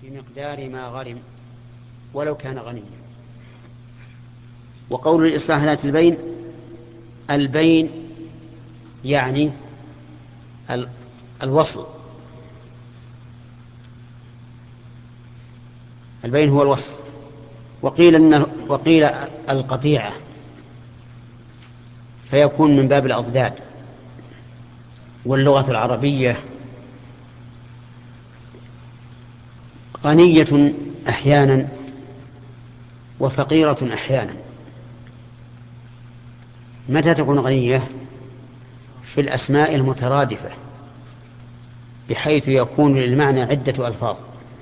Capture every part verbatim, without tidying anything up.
بمقدار ما غرم ولو كان غنيا. وقول الإصلاح ذات البين، البين يعني الوصل، البين هو الوصل. وقيل إنه وقيل القطيعة، فيكون من باب الأضداد. واللغة العربية غنية أحيانا وفقيرة أحيانا. متى تكون غنية؟ في الأسماء المترادفة، بحيث يكون للمعنى عدة ألفاظ.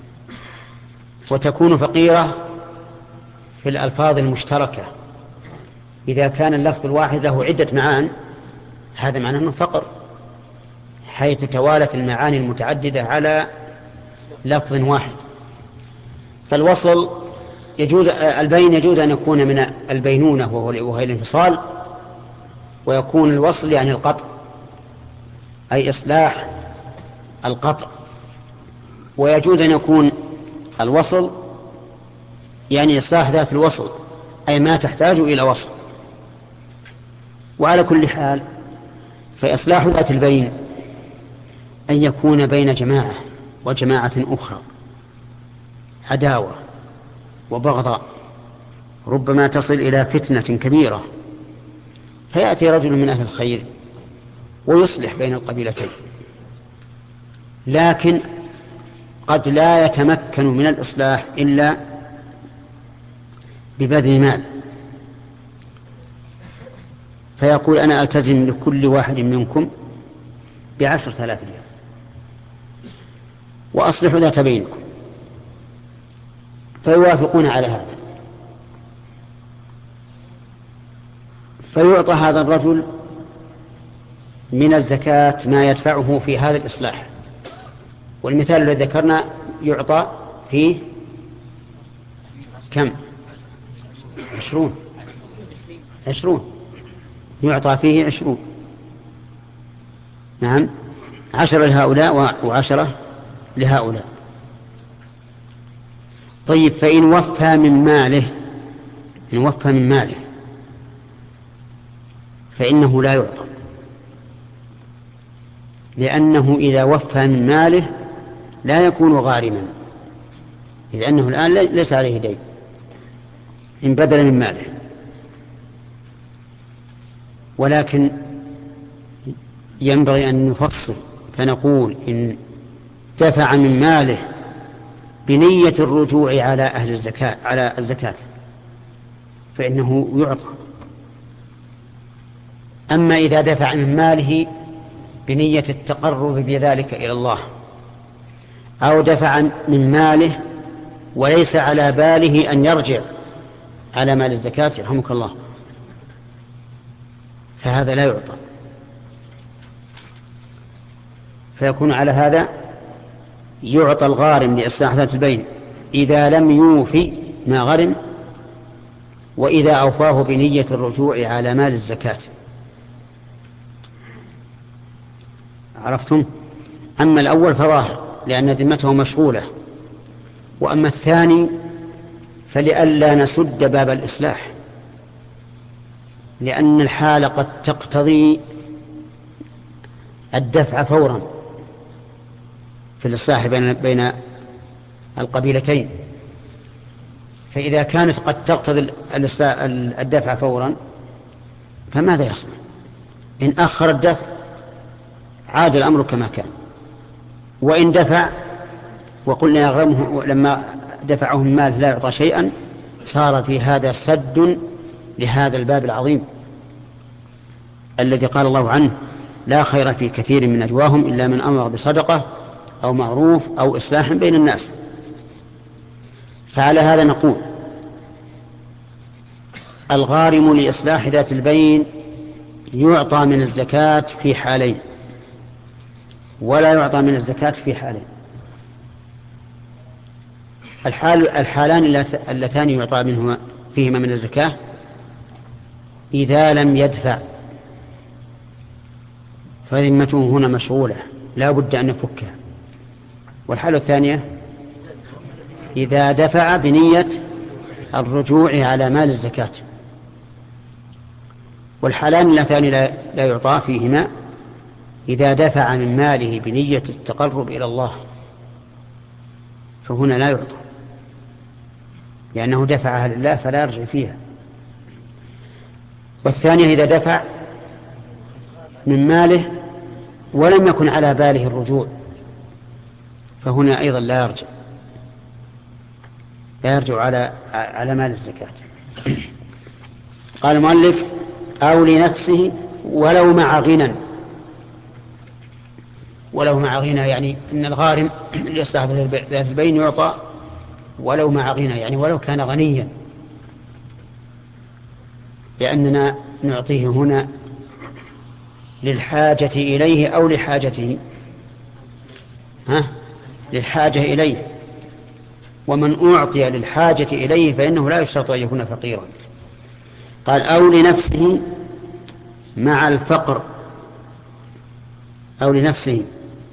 وتكون فقيرة في الألفاظ المشتركة، إذا كان اللفظ الواحد له عدة معان، هذا معناه أنه فقر، حيث توالت المعاني المتعددة على لفظ واحد. فالوصل يجوز، البين يجوز أن يكون من البينونة وهو الانفصال، ويكون الوصل يعني القطع، أي إصلاح القطع. ويجوز أن يكون الوصل يعني إصلاح ذات الوصل، أي ما تحتاج إلى وصل. وعلى كل حال فإصلاح ذات البين أن يكون بين جماعة وجماعة أخرى عداوة وبغضاء، ربما تصل إلى فتنة كبيرة، فيأتي رجل من أهل الخير ويصلح بين القبيلتين، لكن قد لا يتمكن من الإصلاح إلا ببذل مال، فيقول أنا ألتزم لكل واحد منكم بعشرة آلاف ريال وأصلح ذات بينكم، فيوافقون على هذا، فيعطى هذا الرجل من الزكاة ما يدفعه في هذا الإصلاح. والمثال الذي ذكرنا يعطى فيه كم؟ عشرون عشرون يعطى فيه عشرون. نعم، عشرة لهؤلاء وعشرة لهؤلاء. طيب، فإن وفى من ماله إن وفى من ماله فإنه لا يعطى، لأنه إذا وفى من ماله لا يكون غارما، إذ أنه الآن ليس عليه دين، إن بدل من ماله. ولكن ينبغي أن نفصل فنقول إن دفع من ماله بنية الرجوع على أهل الزكاة على الزكاة فإنه يعطى. أما إذا دفع من ماله بنية التقرب بذلك إلى الله، أو دفع من ماله وليس على باله أن يرجع على مال الزكاة يرحمك الله، فهذا لا يعطى. فيكون على هذا يعطى الغارم لإصلاح ذات البين إذا لم يوفي ما غرم، وإذا أوفاه بنية الرجوع على مال الزكاة. عرفتم؟ أما الأول فظاهر لأن ذمته مشغولة، وأما الثاني فلئلا نسد باب الإصلاح، لأن الحال قد تقتضي الدفع فورا في الإصلاح بين بين القبيلتين. فإذا كانت قد تقتضي الدفع فورا فماذا يصنع؟ إن أخر الدفع عاد الأمر كما كان، وإن دفع وقلنا يغرمه لما دفعه من مال لا يعطى شيئا، صار في هذا سد لهذا الباب العظيم الذي قال الله عنه لا خير في كثير من نجواهم إلا من أمر بصدقة أو معروف أو إصلاح بين الناس. فعلى هذا نقول الغارم لإصلاح ذات البين يعطى من الزكاة في حالين، ولا يعطى من الزكاة في حالين. الحال الحالان اللتان يعطى منهما فيهما من الزكاة إذا لم يدفع، فذمته هنا مشغولة لا بد أن نفكها. والحالة الثانية إذا دفع بنية الرجوع على مال الزكاة. والحالان اللتان لا يعطى فيهما إذا دفع من ماله بنية التقرب إلى الله فهنا لا يعطى، لأنه دفعها لله فلا يرجع فيها. والثانية إذا دفع من ماله ولم يكن على باله الرجوع فهنا أيضا لا يرجع لا يرجع على على مال الزكاة. قال المؤلف أو لنفسه ولو مع غنى. ولو مع غنى يعني أن الغارم لإصلاح ذات البين يعطى ولو مع غنى، يعني ولو كان غنيا، لأننا نعطيه هنا للحاجة إليه أو لحاجته، ها للحاجة إليه، ومن أعطي للحاجة إليه فإنه لا يشترط أن يكون فقيرا. قال أو لنفسه مع الفقر، أو لنفسه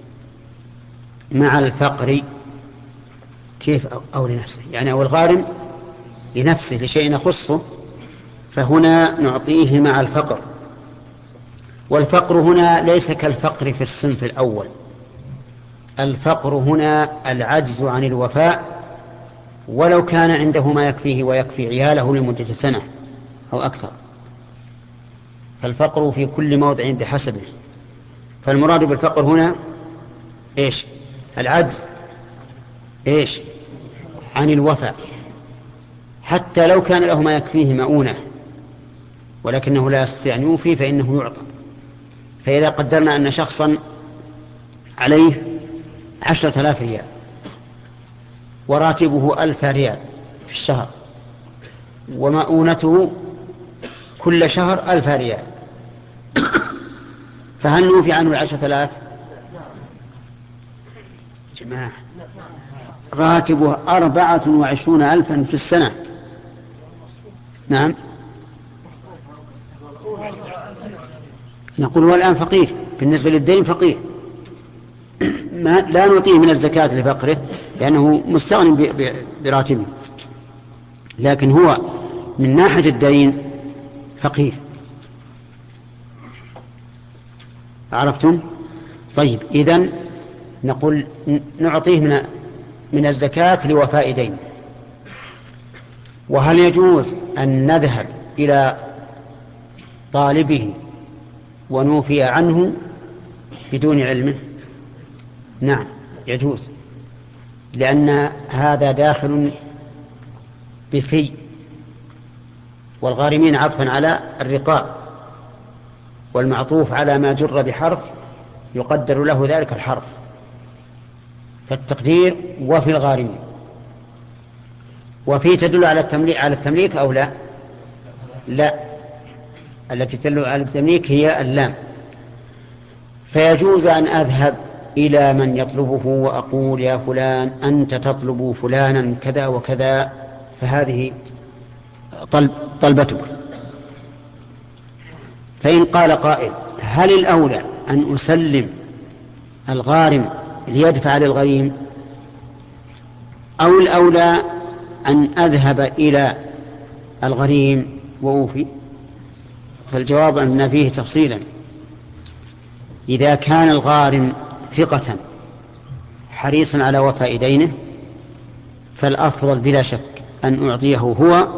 مع الفقر. كيف أو لنفسه؟ يعني أو الغارم لنفسه لشيء يخصه، فهنا نعطيه مع الفقر. والفقر هنا ليس كالفقر في الصنف الأول، الفقر هنا العجز عن الوفاء ولو كان عنده ما يكفيه ويكفي عياله لمدة سنة أو أكثر، فالفقر في كل موضع بحسبه. فالمراد بالفقر هنا إيش؟ العجز إيش؟ عن الوفاء، حتى لو كان له ما يكفيه مؤونة ولكنه لا يستطيع أن يوفي فإنه يعطى. فإذا قدرنا أن شخصا عليه عشرة آلاف ريال وراتبه ألف ريال في الشهر ومؤونته كل شهر ألف ريال، فهل نوفي عنه العشرة آلاف؟ جماعة راتبه أربعة وعشرون ألفا في السنة. نعم نقول والآن فقير بالنسبة للدين، فقير ما لا نعطيه من الزكاة لفقره لأنه مستغن براتبه، لكن هو من ناحية الدين فقير. عرفتم؟ طيب إذن نقول نعطيه من من الزكاة لوفاء دين. وهل يجوز أن نذهب إلى طالبه ونوفي عنه بدون علمه؟ نعم يجوز، لأن هذا داخل بفي، والغارمين عطفا على الرقاب، والمعطوف على ما جر بحرف يقدر له ذلك الحرف، فالتقدير وفي الغارمين. وفي تدل على التمليك على التمليك أو لا؟ لا، التي تدل على التمليك هي اللام. فيجوز أن أذهب إلى من يطلبه وأقول يا فلان أنت تطلب فلانا كذا وكذا، فهذه طلب طلبتك. فإن قال قائل هل الأولى أن أسلم الغارم ليدفع للغريم أو الأولى أن أذهب إلى الغريم وأوفي؟ فالجواب أن فيه تفصيلا. إذا كان الغارم ثقة حريصا على وفاء دينه فالأفضل بلا شك أن أعطيه هو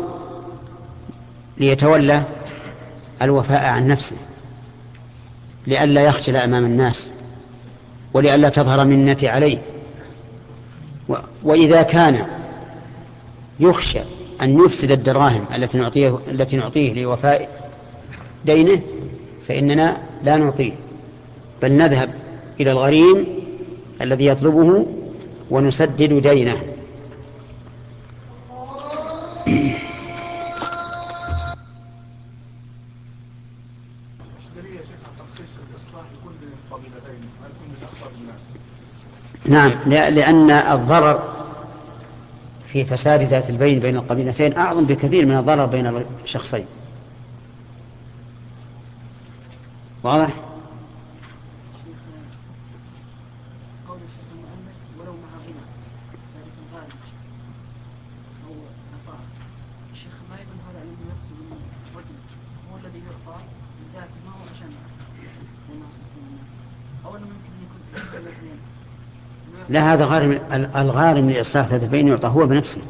ليتولى الوفاء عن نفسه، لئلا يخجل أمام الناس ولئلا تظهر منتي عليه. وإذا كان يخشى أن يفسد الدراهم التي نعطيه التي نعطيه لوفاء دينه فإننا لا نعطيه، بل نذهب إلى الغريم الذي يطلبه ونسدد دينه. نعم، لأن الضرر في فساد ذات البين بين القبيلتين أعظم بكثير من الضرر بين الشخصين. واضح؟ لا، هذا غارم. الغارم لإصلاح ذات البين يعطى هو بنفسه.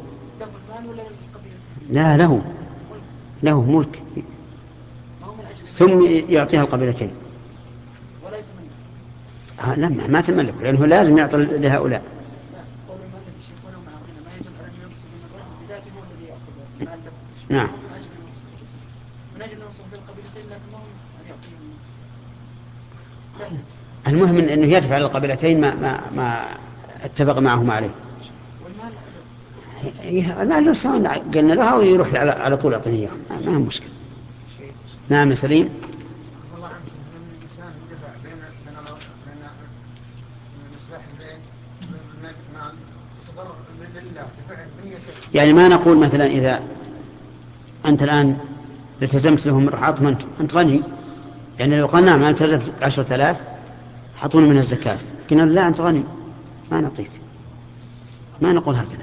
لا، له له ملك ثم يعطيها القبيلتين. آه لا، ما تملك، لأنه لازم يعطي لهؤلاء. نعم. المهم أنه يدفع للقبيلتين ما, ما, ما اتفق معهم عليه. المال له سواء قلنا له ويروح على, على طول يعطيه إياه، ما هو مشكلة. نعم يا سليم. يعني ما نقول مثلا إذا أنت الآن التزمت لهم رحاط منتم أنت غني، يعني لو قلنا ما التزمت عشرة آلاف حطون من الزكاة، قلنا لا أنت غني ما نعطيك، ما نقول هكذا.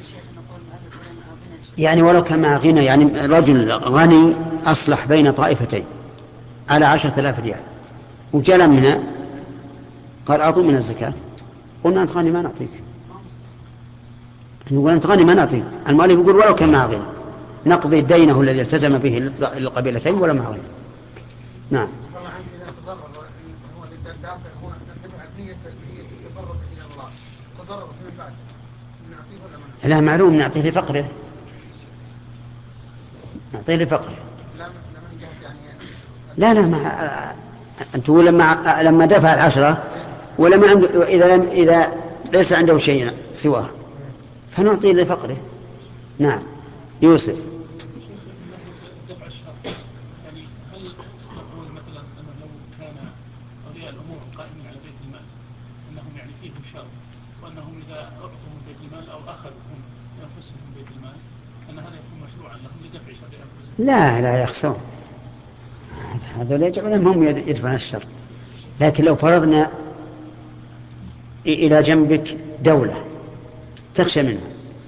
يعني ولو كان مع غنى، يعني رجل غني أصلح بين طائفتين على عشرة آلاف ريال وجاء منا قال أعطوا من الزكاة، قلنا أنت غني ما نعطيك، نقول أنت غني ما نعطيك. المؤلف يقول ولو كان مع غنى نقضي دينه الذي التزم به للقبيلتين ولا مع غنى. نعم. لا، معلوم نعطيه لفقره، نعطيه لفقره. لا لا، ما أنتوا لما لما دفع العشرة ولما عنده، إذا لم إذا ليس عنده شيء سواه فنعطيه لفقره. نعم. يوسف. لا لا يخسون، هذا لا يجعلهم هم يدفعون الشر. لكن لو فرضنا إلى جنبك دولة تخشى منها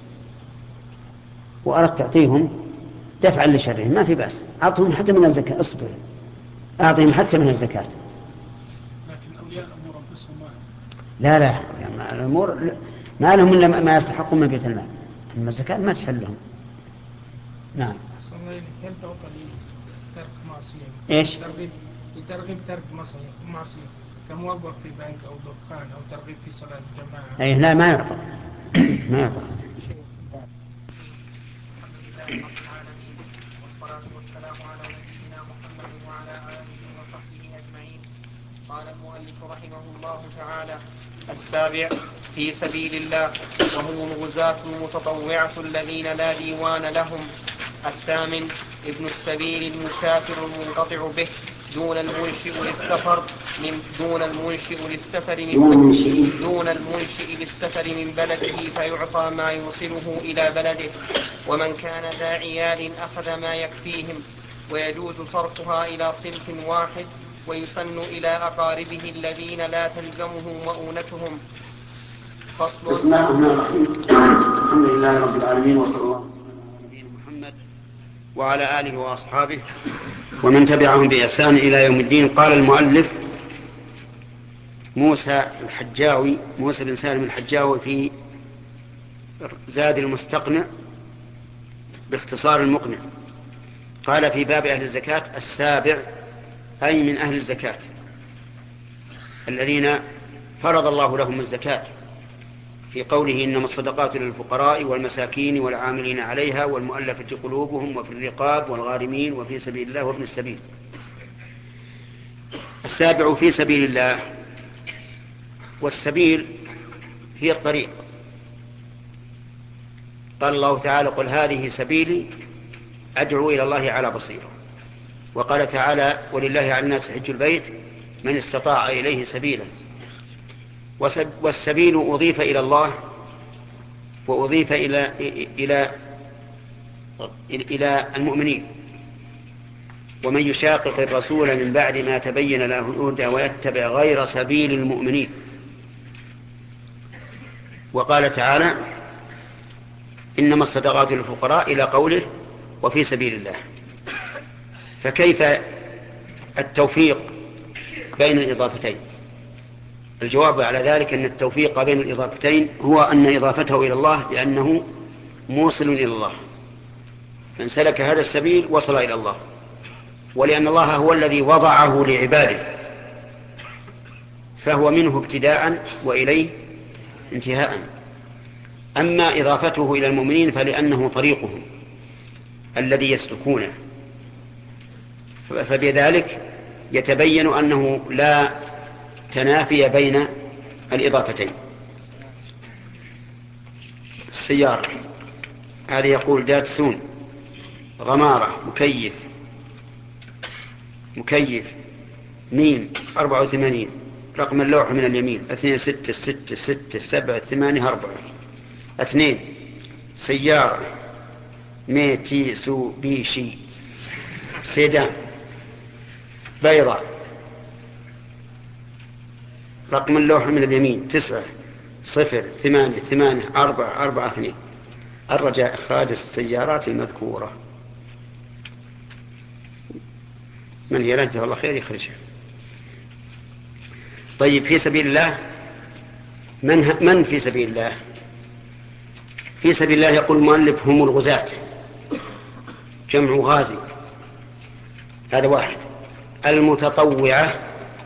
وأردت تعطيهم دفعا لشرهم ما في بأس، أعطهم حتى من الزكاة، اصبر أعطهم حتى من الزكاة. لكن أولياء الأمور أنفسهم لا لا، الأمور ما لهم إلا ما يستحقون من بيت المال، أما الزكاة ما تحل لهم. نعم. هل توقع ترك معصية؟ إيش؟ ترغيب ترك معصية كموظف في بنك أو دكان أو ترغيب في صلاة الجماعة. أي لا، ما يعطى ما يعطى. والصلاة والسلام على نبينا محمد وعلى آله وصحبه أجمعين. قال المؤلف رحمه الله تعالى: السابع في سبيل الله، وهم الغزاة المتطوعة الذين لا ديوان لهم. الثامن ابن السبيل المسافر المنقطع به دون المنشئ للسفر من دون المنشئ للسفر من دون المنشئ للسفر من بلده فيعطى ما يوصله إلى بلده، ومن كان ذا عيال أخذ ما يكفيهم، ويجوز صرفها إلى صنف واحد، ويسن إلى أقاربه الذين لا تلزمه مؤونتهم. فصل. بسم الله الرحمن الرحيم. الحمد لله رب العالمين، وصلى الله على نبينا محمد وعلى آله وأصحابه ومن تبعهم بإحسان إلى يوم الدين. قال المؤلف موسى الحجاوي موسى بن سالم الحجاوي في زاد المستقنع باختصار المقنع، قال في باب أهل الزكاة: السابع أي من أهل الزكاة الذين فرض الله لهم الزكاة، في قوله: إنما الصدقات للفقراء والمساكين والعاملين عليها والمؤلفة قلوبهم وفي الرقاب والغارمين وفي سبيل الله وابن السبيل. السابع في سبيل الله، والسبيل هي الطريق. قال الله تعالى: قل هذه سبيلي أدعو إلى الله على بصيرة. وقال تعالى: ولله على الناس حج البيت من استطاع إليه سبيلا. والسبيل أضيف إلى الله وأضيف إلى إلى إلى المؤمنين. ومن يشاقق الرسول من بعد ما تبين له الهدى ويتبع غير سبيل المؤمنين. وقال تعالى: إنما الصدقات للفقراء إلى قوله: وفي سبيل الله. فكيف التوفيق بين الإضافتين؟ الجواب على ذلك أن التوفيق بين الإضافتين هو أن إضافته إلى الله لأنه موصل إلى الله، من سلك هذا السبيل وصل إلى الله، ولأن الله هو الذي وضعه لعباده فهو منه ابتداء وإليه انتهاء. أما إضافته إلى المؤمنين فلأنه طريقهم الذي يسلكونه، فبذلك يتبين أنه لا تنافي بين الإضافتين. السيارة هذا يقول داتسون غمارة مكيف مكيف ميم أربعة وثمانين، رقم اللوحة من اليمين اثنين ستة ستة ستة سبعة ثمانية أربعة اثنين. سيارة ميتسوبيشي سيدان بيضاء، رقم اللوحة من اليمين تسعة صفر ثمانية ثمانية أربعة أربعة اثنين. الرجاء إخراج السيارات المذكورة. من هي لنته الله خير يخرجها. طيب في سبيل الله من, من في سبيل الله؟ في سبيل الله يقول المؤلف هم الغزاة، جمع غازي، هذا واحد. المتطوعة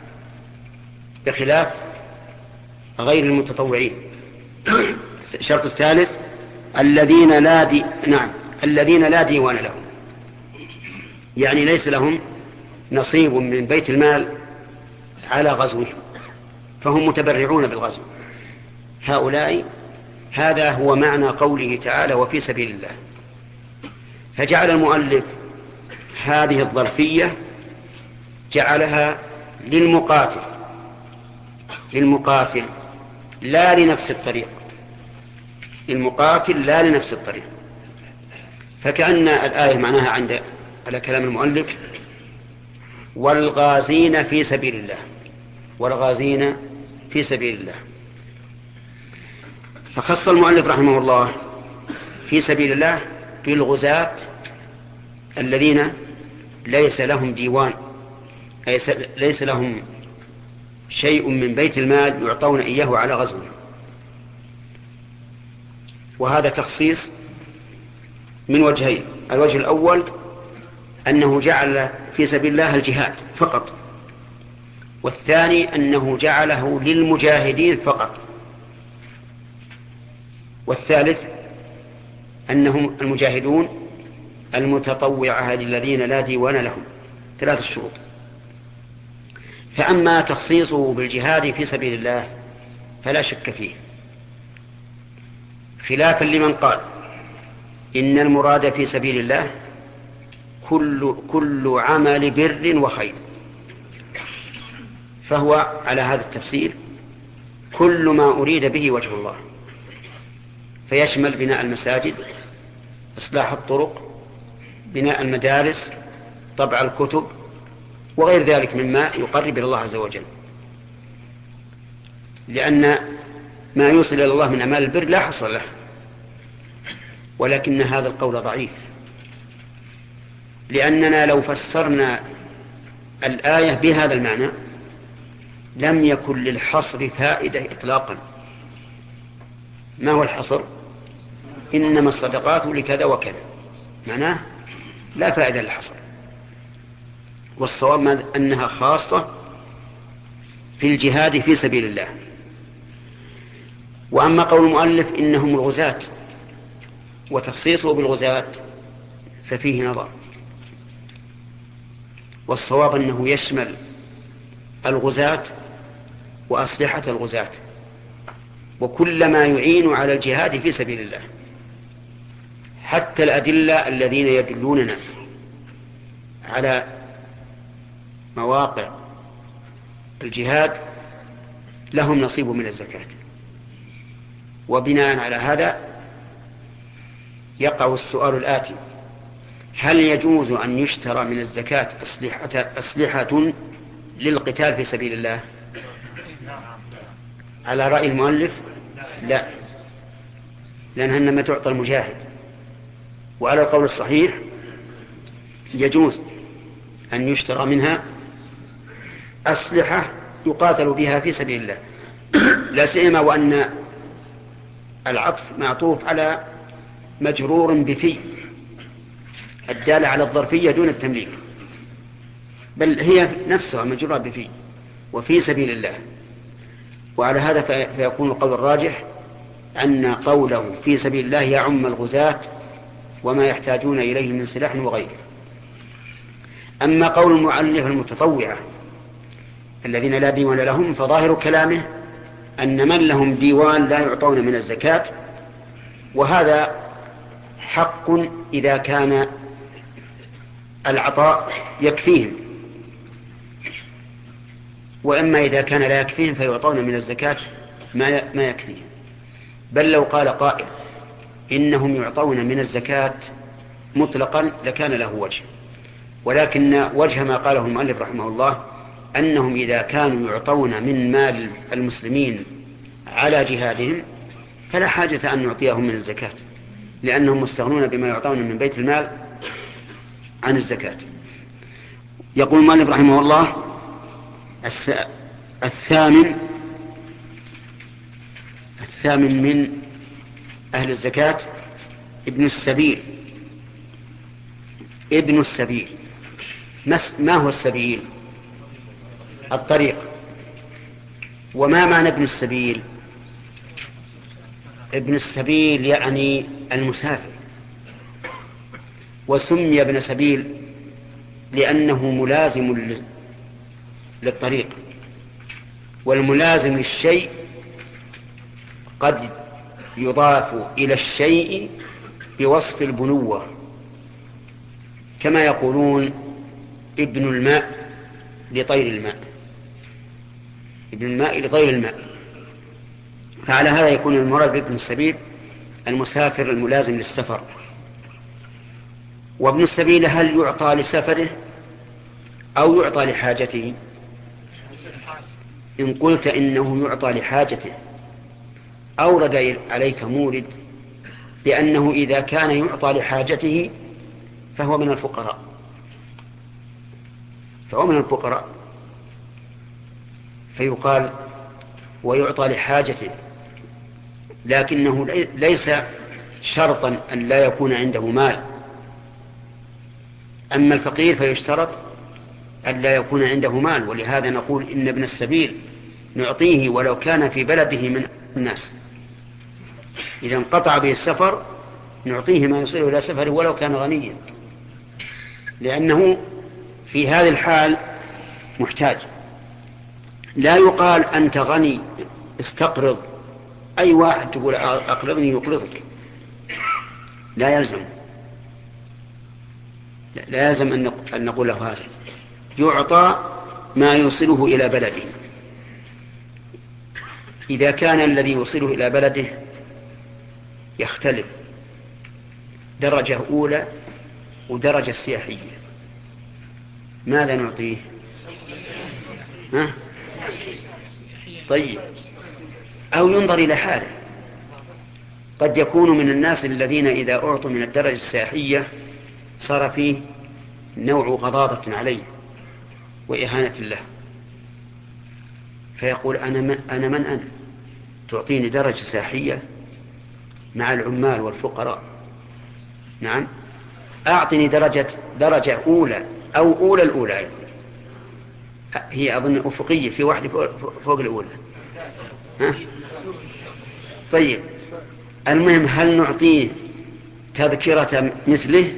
بخلاف غير المتطوعين. الشرط الثالث الذين لا دي... نعم الذين لا ديوان لهم، يعني ليس لهم نصيب من بيت المال على غزوهم فهم متبرعون بالغزو. هؤلاء هذا هو معنى قوله تعالى وفي سبيل الله. فجعل المؤلف هذه الظرفية جعلها للمقاتل للمقاتل لا لنفس الطريق، للمقاتل لا لنفس الطريق. فكأن الآية معناها عند على كلام المؤلف والغازين في سبيل الله، والغازين في سبيل الله. فخص المؤلف رحمه الله في سبيل الله بالغزاة الذين ليس لهم ديوان، أي ليس لهم شيء من بيت المال يعطون إياه على غزوه. وهذا تخصيص من وجهين: الوجه الأول أنه جعل في سبيل الله الجهاد فقط، والثاني أنه جعله للمجاهدين فقط، والثالث أنهم المجاهدون المتطوعة للذين لا ديوان لهم. ثلاث الشروط. فأما تخصيصه بالجهاد في سبيل الله فلا شك فيه، خلافا لمن قال إن المراد في سبيل الله كل, كل عمل بر وخير، فهو على هذا التفسير كل ما أريد به وجه الله، فيشمل بناء المساجد، إصلاح الطرق، بناء المدارس، طبع الكتب، وغير ذلك مما يقرب إلى الله عز وجل. لأن ما يوصل إلى الله من أعمال البر لا حصر له، ولكن هذا القول ضعيف، لأننا لو فسرنا الآية بهذا المعنى لم يكن للحصر فائدة إطلاقا. ما هو الحصر؟ إنما الصدقات لكذا وكذا، معناه لا فائدة للحصر. والصواب أنها خاصة في الجهاد في سبيل الله. وأما قول المؤلف إنهم الغزاة وتخصيصه بالغزاة ففيه نظر، والصواب أنه يشمل الغزاة وأسلحة الغزاة وكل ما يعين على الجهاد في سبيل الله، حتى الأدلة الذين يدلوننا على مواقع الجهاد لهم نصيب من الزكاة. وبناء على هذا يقع السؤال الآتي: هل يجوز أن يشترى من الزكاة أسلحة, أسلحة للقتال في سبيل الله؟ على رأي المؤلف لا، لأنها إنما تعطى المجاهد. وعلى القول الصحيح يجوز أن يشترى منها أسلحة يقاتل بها في سبيل الله. لا سيما وأن العطف معطوف على مجرور بفي الدالة على الظرفية دون التمليك، بل هي نفسها مجرورة بفي وفي سبيل الله. وعلى هذا فيكون القول الراجح أن قوله في سبيل الله يعم الغزاة وما يحتاجون إليه من سلاح وغيره. أما قول المؤلف المتطوعة الذين لا ديوان لهم فظاهر كلامه أن من لهم ديوان لا يعطون من الزكاة، وهذا حق إذا كان العطاء يكفيهم، وإما إذا كان لا يكفيهم فيعطون من الزكاة ما ما يكفيهم. بل لو قال قائل إنهم يعطون من الزكاة مطلقا لكان له وجه، ولكن وجه ما قاله المؤلف رحمه الله أنهم إذا كانوا يعطون من مال المسلمين على جهادهم فلا حاجة أن نعطيهم من الزكاة، لأنهم مستغنون بما يعطون من بيت المال عن الزكاة. يقول المؤلف رحمه الله الثامن الثامن من أهل الزكاة ابن السبيل. ابن السبيل ما هو السبيل؟ الطريق. وما معنى ابن السبيل؟ ابن السبيل يعني المسافر، وسمي ابن سبيل لأنه ملازم للطريق، والملازم للشيء قد يضاف إلى الشيء بوصف البنوة، كما يقولون ابن الماء لطير الماء، ابن الماء لطير الماء. فعلى هذا يكون المراد بابن السبيل المسافر الملازم للسفر. وابن السبيل هل يعطى لسفره أو يعطى لحاجته؟ إن قلت إنه يعطى لحاجته أورد عليك مورد بأنه إذا كان يعطى لحاجته فهو من الفقراء، فهو من الفقراء فيقال ويعطى لحاجته، لكنه ليس شرطا أن لا يكون عنده مال. أما الفقير فيشترط أن لا يكون عنده مال، ولهذا نقول إن ابن السبيل نعطيه ولو كان في بلده من الناس، إذا انقطع به السفر نعطيه ما يصير إلى سفره ولو كان غنيا، لأنه في هذه الحال محتاج. لا يقال أنت غني استقرض، أي واحد تقول أقرضني يقرضك، لا يلزم لا يلزم أن نقول له هذا، يعطى ما يوصله إلى بلده. إذا كان الذي يوصله إلى بلده يختلف درجة أولى ودرجة سياحية، ماذا نعطيه؟ ها؟ طيب، أو ينظر إلى حاله. قد يكون من الناس الذين إذا أعطوا من الدرجة السياحية صار فيه نوع غضاضة عليه وإهانة له، فيقول أنا من أنا, من أنا تعطيني درجة سياحية مع العمال والفقراء؟ نعم، أعطني درجة درجة أولى أو أولى الأولى أيضا، هي أظن أفقية، في واحدة فوق الأولى. ها؟ طيب، المهم هل نعطيه تذكرة مثله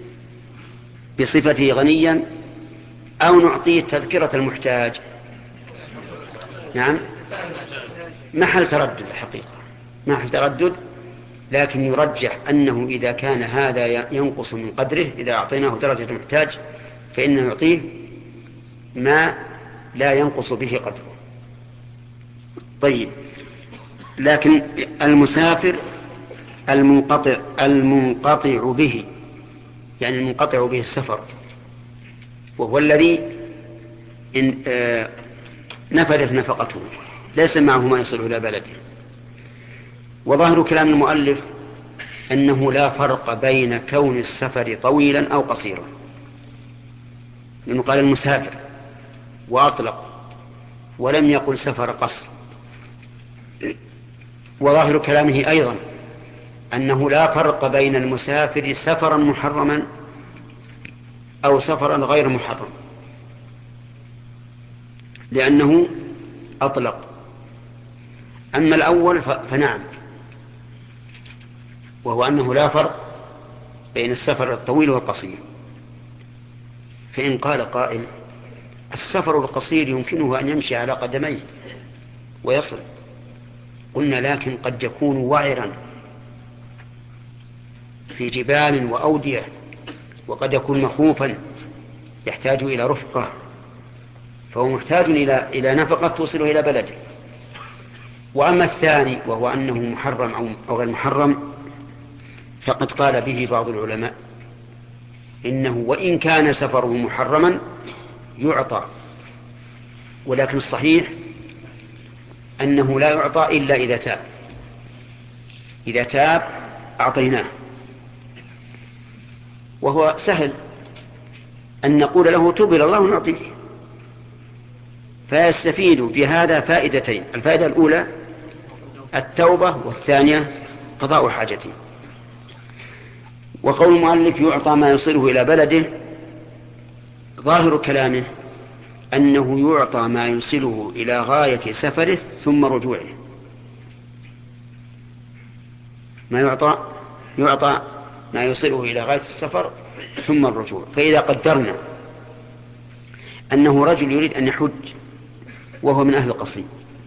بصفته غنيا أو نعطيه تذكرة المحتاج؟ نعم، محل تردد الحقيقة، محل تردد، لكن يرجح أنه إذا كان هذا ينقص من قدره، إذا أعطيناه درجة المحتاج فإنه يعطيه ما لا ينقص به قدره. طيب، لكن المسافر المنقطع المنقطع به، يعني المنقطع به السفر، وهو الذي إن آه نفذت نفقته ليس معه ما يصل إلى بلده. وظاهر كلام المؤلف أنه لا فرق بين كون السفر طويلا أو قصيرا، لأنه قال المسافر وأطلق ولم يقل سفر قصر، وظاهر كلامه أيضا أنه لا فرق بين المسافر سفرا محرما أو سفرا غير محرم، لأنه أطلق. أما الأول فنعم، وهو أنه لا فرق بين السفر الطويل والقصير. فإن قال قائل السفر القصير يمكنه أن يمشي على قدميه ويصل، قلنا لكن قد يكون وعرا في جبال وأودية، وقد يكون مخوفا يحتاج إلى رفقة، فهو محتاج إلى إلى نفقة توصله إلى بلده. وأما الثاني وهو أنه محرم أو غير محرم، فقد قال به بعض العلماء إنه وإن كان سفره محرما يعطى، ولكن الصحيح أنه لا يعطى إلا إذا تاب. إذا تاب أعطيناه، وهو سهل أن نقول له تب إلى الله ونعطيك. فيستفيد بهذا فائدتين: الفائدة الأولى التوبة، والثانية قضاء حاجته. وقول المؤلف يعطى ما يصله إلى بلده، ظاهر كلامه أنه يعطى ما يصله إلى غاية سفره ثم رجوعه. ما يعطى يعطى ما يصله إلى غاية السفر ثم الرجوع. فإذا قدرنا أنه رجل يريد أن يحج وهو من أهل القصيم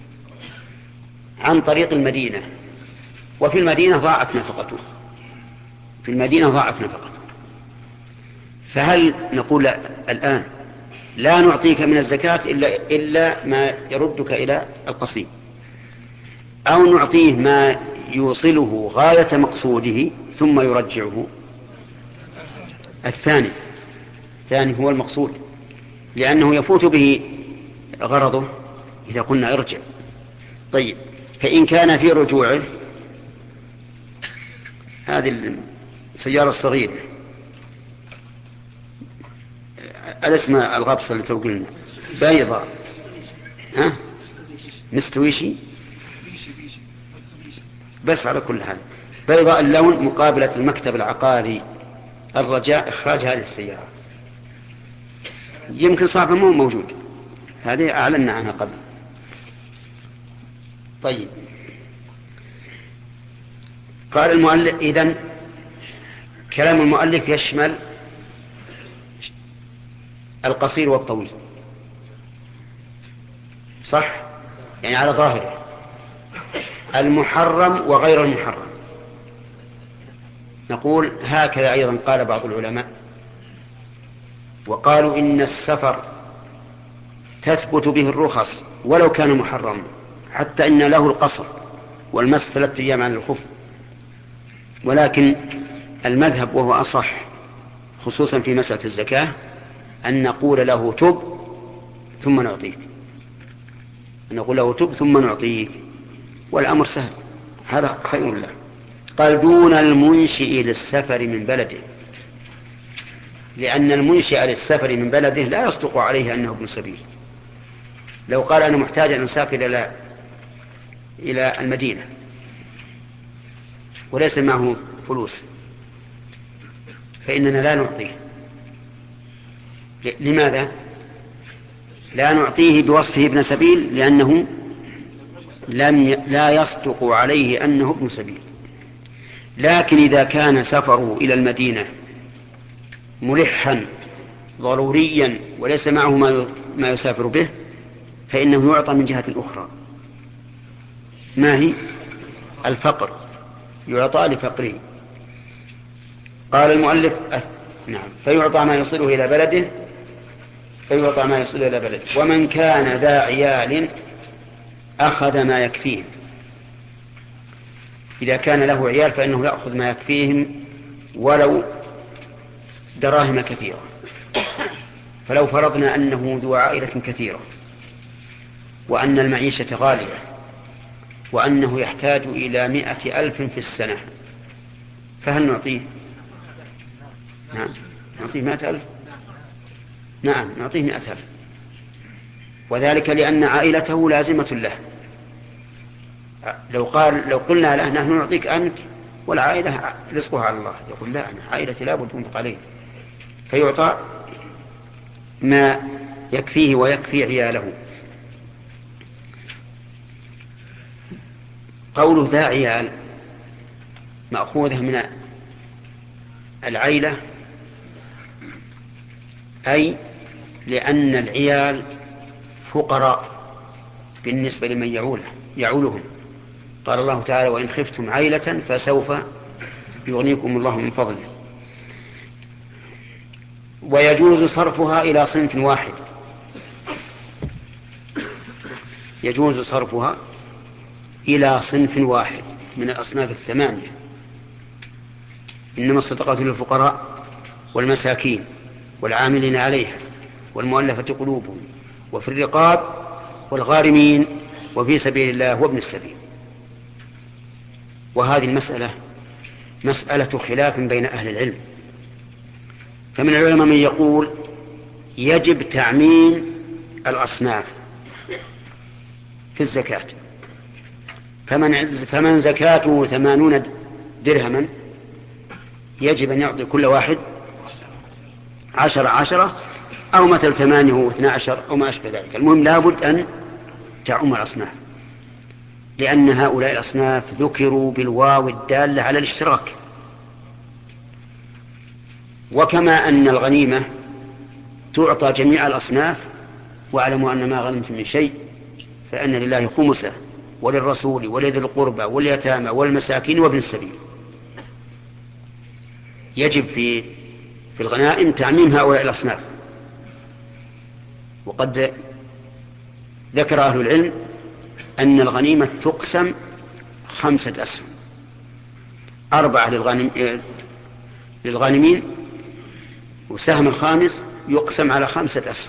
عن طريق المدينة، وفي المدينة ضاعت نفقته في المدينة ضاعت نفقته فهل نقول الآن لا نعطيك من الزكاة إلا, إلا ما يردك إلى القصيم، أو نعطيه ما يوصله غاية مقصوده ثم يرجعه؟ الثاني الثاني هو المقصود، لأنه يفوت به غرضه إذا قلنا ارجع. طيب، فإن كان في رجوعه هذه السيارة الصغيرة الاسم الغبصة اللي توقلنا بيضاء، ها مستويشي بس، على كل حال بيضاء اللون مقابلة المكتب العقاري الرجاء إخراج هذه السيارة. يمكن صاحبه مو موجود، هذه أعلنا عنها قبل. طيب، قال المؤلف إذن كلام المؤلف يشمل القصير والطويل، صح؟ يعني على ظاهره المحرم وغير المحرم. نقول هكذا أيضا قال بعض العلماء، وقالوا إن السفر تثبت به الرخص ولو كان محرم، حتى إن له القصر والمسح ثلاثة أيام عن الخف. ولكن المذهب وهو أصح خصوصا في مسألة الزكاة أن نقول له تب ثم نعطيك، أن نقول له تب ثم نعطيك، والأمر سهل، هذا خير له. قال دون المنشئ للسفر من بلده، لأن المنشئ للسفر من بلده لا يصدق عليه أنه ابن سبيل. لو قال أنا محتاج أن أسافر إلى إلى المدينة وليس معه فلوس فإننا لا نعطيه. لماذا لا نعطيه بوصفه ابن سبيل؟ لأنه لم ي... لا يصدق عليه أنه ابن سبيل. لكن إذا كان سفره إلى المدينة ملحا ضروريا وليس معه ما, ي... ما يسافر به، فإنه يعطى من جهة أخرى. ما هي؟ الفقر، يعطى لفقره. قال المؤلف أث... نعم، فيعطى ما يصله إلى بلده فيعطى ما يصله إلى بلده. ومن كان ذا عيال أخذ ما يكفيهم، إذا كان له عيال فإنه يأخذ ما يكفيهم ولو دراهم كثيرة. فلو فرضنا أنه ذو عائلة كثيرة وأن المعيشة غالية وأنه يحتاج إلى مئة ألف في السنة، فهل نعطيه؟ نعم نعطيه مئة ألف. نعم نعطيه مئة ألف، وذلك لأن عائلته لازمة له. لو قال لو قلنا له نحن نعطيك أنت والعائلة رزقها على الله، يقول لا، أنا عائلتي لا بد أنفق عليه، فيعطى ما يكفيه ويكفي عياله. قوله ذا عيال مأخوذة من العيلة، أي لأن العيال فقراء بالنسبة لمن يعوله يعولهم. قال الله تعالى: وإن خفتم عيلة فسوف يغنيكم الله من فضله. ويجوز صرفها إلى صنف واحد، يجوز صرفها إلى صنف واحد من الأصناف الثمانية: إنما الصدقات للفقراء والمساكين والعاملين عليها والمؤلفة قلوبهم وفي الرقاب والغارمين وفي سبيل الله وابن السبيل. وهذه المسألة مسألة خلاف بين أهل العلم، فمن العلماء من يقول يجب تعميم الأصناف في الزكاة، فمن, فمن زكاته ثمانون درهما يجب أن يعطي كل واحد عشر عشرة أو مثل ثمانية واثنى عشر أو ما أشبه ذلك. المهم لابد أن تعم الأصناف، لأن هؤلاء الأصناف ذكروا بالواو الدالة على الاشتراك. وكما أن الغنيمة تعطى جميع الأصناف، واعلموا أن ما غنمتم من شيء فأن لله خمسه وللرسول ولذي القربى واليتامى والمساكين وابن السبيل. يجب في في الغنائم تعميم هؤلاء الأصناف. وقد ذكر أهل العلم أن الغنيمة تقسم خمسة أسهم: أربعة للغانم للغانمين، وسهم الخامس يقسم على خمسة أسهم،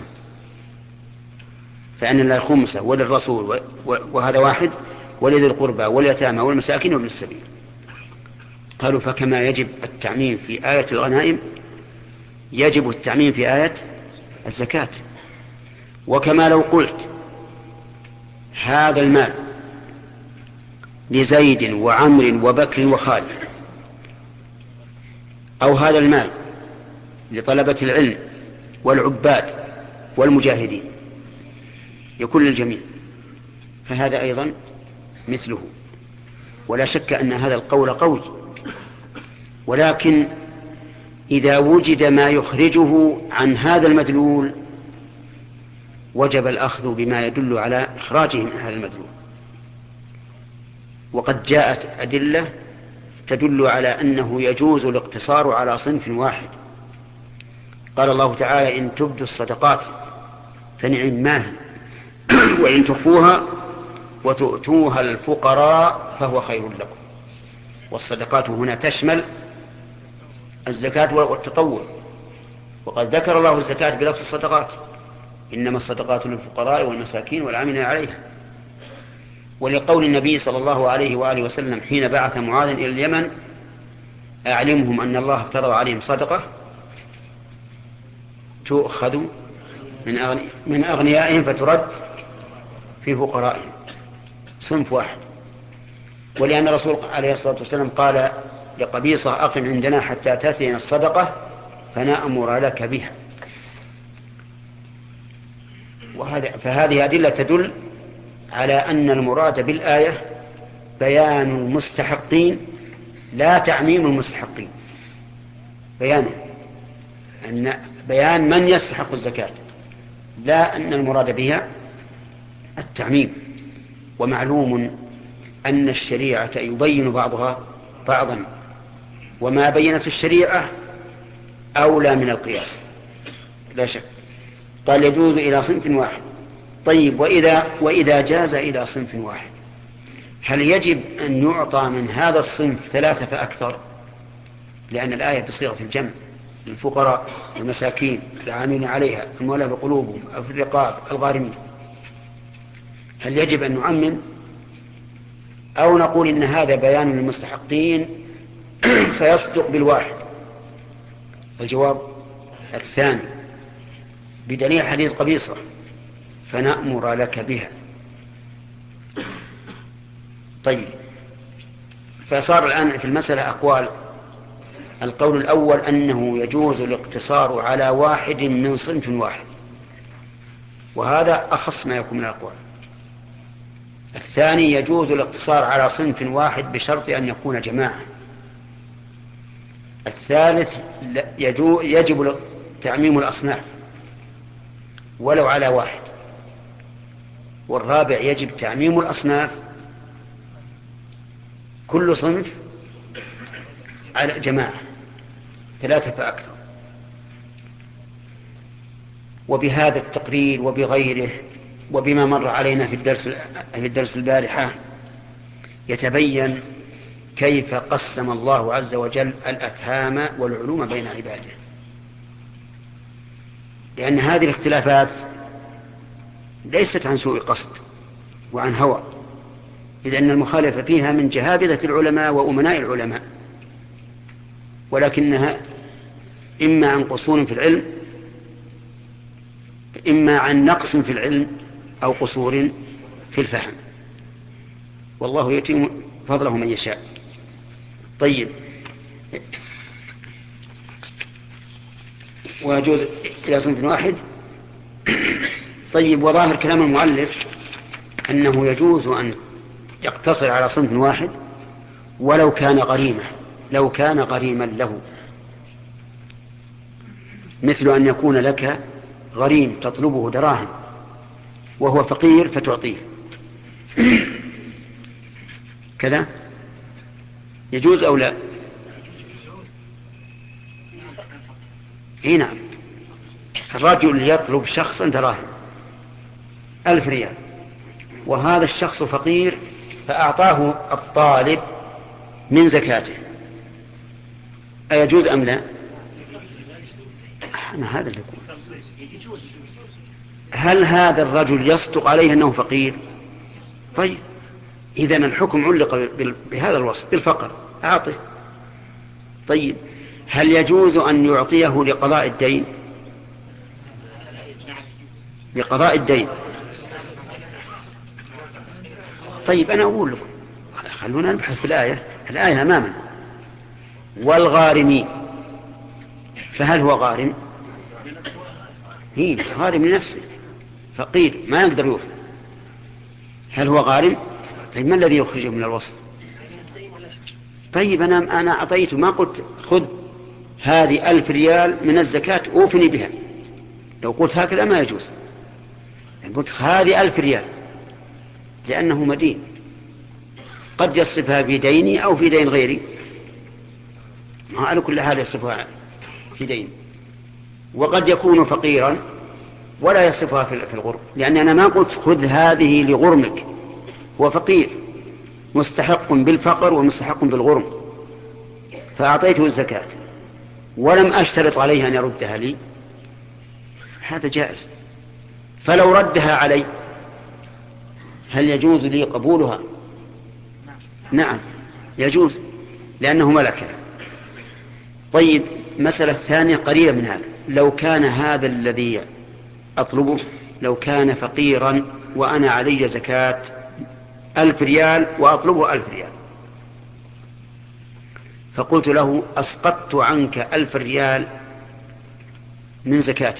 فأن الله خمسة وللرسول وهذا واحد ولذي القربى واليتامى والمساكين وابن السبيل. قالوا فكما يجب التعميم في آية الغنائم يجب التعميم في آية الزكاة. وكما لو قلت هذا المال لزيد وعمر وبكر وخالد، أو هذا المال لطلبة العلم والعباد والمجاهدين، يكون للجميع، فهذا أيضا مثله. ولا شك أن هذا القول قوي، ولكن إذا وجد ما يخرجه عن هذا المدلول وجب الأخذ بما يدل على إخراجه من هذا المدلول. وقد جاءت أدلة تدل على أنه يجوز الاقتصار على صنف واحد. قال الله تعالى: إن تبدوا الصدقات فنعم ما هي وإن تخفوها وتؤتوها الفقراء فهو خير لكم. والصدقات هنا تشمل الزكاة والتطوع، وقد ذكر الله الزكاة بلفظ الصدقات: إنما الصدقات للفقراء والمساكين والعاملين عليها. ولقول النبي صلى الله عليه وآله وسلم حين بعث معاذ إلى اليمن: أعلمهم أن الله افترض عليهم صدقة تؤخذ من, أغني من أغنيائهم فترد في فقرائهم، صنف واحد. ولأن الرسول عليه الصلاة والسلام قال لقبيصة: أقم عندنا حتى تأتينا الصدقة فنأمر لك بها. فهذه أدلة تدل على أن المراد بالآية بيان المستحقين لا تعميم المستحقين، بيانه أن بيان من يستحق الزكاة، لا أن المراد بها التعميم. ومعلوم أن الشريعة يبين بعضها بعضا، وما بينت الشريعة أولى من القياس لا شك. قال يجوز إلى صنف واحد. طيب، وإذا, وإذا جاز إلى صنف واحد هل يجب أن يعطى من هذا الصنف ثلاثة فأكثر؟ لأن الآية بصيغة الجمع: الفقراء المساكين العاملين عليها المؤلفة قلوبهم في الرقاب الغارمين. هل يجب أن نعمم أو نقول إن هذا بيان للمستحقين فيصدق بالواحد؟ الجواب الثاني، بدليل حديث قبيصة: فنأمر لك بها. طيب، فصار الآن في المسألة أقوال. القول الأول أنه يجوز الاقتصار على واحد من صنف واحد، وهذا أخص ما يكون من الأقوال. الثاني يجوز الاقتصار على صنف واحد بشرط أن يكون جماعة. الثالث يجب تعميم الأصناف ولو على واحد. والرابع يجب تعميم الأصناف كل صنف على جماعة، ثلاثة فأكثر. وبهذا التقرير وبغيره وبما مر علينا في الدرس في الدرس البارحة يتبين كيف قسم الله عز وجل الأفهام والعلوم بين عباده، لأن هذه الاختلافات ليست عن سوء قصد وعن هوى، إذ أن المخالفة فيها من جهابذة العلماء وأمناء العلماء، ولكنها إما عن قصور في العلم، إما عن نقص في العلم، أو قصور في الفهم، والله يتم فضله من يشاء. طيب، ويجوز إلى صنف واحد. طيب، وظاهر كلام المؤلف أنه يجوز أن يقتصر على صنف واحد ولو كان غريمة، لو كان غريما له، مثل أن يكون لك غريم تطلبه دراهم وهو فقير فتعطيه كذا، يجوز أو لا؟ اي نعم. الرجل يطلب شخصا دراهم ألف ريال، وهذا الشخص فقير فأعطاه الطالب من زكاته، أيجوز أم لا؟ أنا هذا اللي يقول. هل هذا الرجل يصدق عليه أنه فقير؟ طيب، إذن الحكم علق بهذا الوصف بالفقر، أعطه. طيب، هل يجوز أن يعطيه لقضاء الدين؟ لقضاء الدين. طيب، أنا أقول لكم خلونا نبحث في الآية. الآية أمامنا. والغارمين، فهل هو غارم؟ هي غارم لنفسه، فقير ما يقدر يوفي. هل هو غارم؟ طيب، ما الذي يخرجه من الوصف؟ طيب، أنا أنا أعطيته، ما قلت خذ هذه ألف ريال من الزكاة أوفني بها. لو قلت هكذا ما يجوز. قلت هذه ألف ريال لأنه مدين، قد يصرفها في ديني أو في دين غيري، ما على كل حال يصرفها في دين. وقد يكون فقيرا ولا يصرفها في الغرم، لأن أنا ما قلت خذ هذه لغرمك، هو فقير مستحق بالفقر ومستحق بالغرم، فأعطيته الزكاة ولم أشترط عليه أن يردها لي، هذا جائز. فلو ردها علي هل يجوز لي قبولها؟ نعم يجوز، لأنه ملكها. طيب، مسألة ثانية قريبة من هذا. لو كان هذا الذي أطلبه لو كان فقيرا وأنا علي زكاة ألف ريال وأطلبه ألف ريال، فقلت له أسقطت عنك ألف ريال من زكاتي،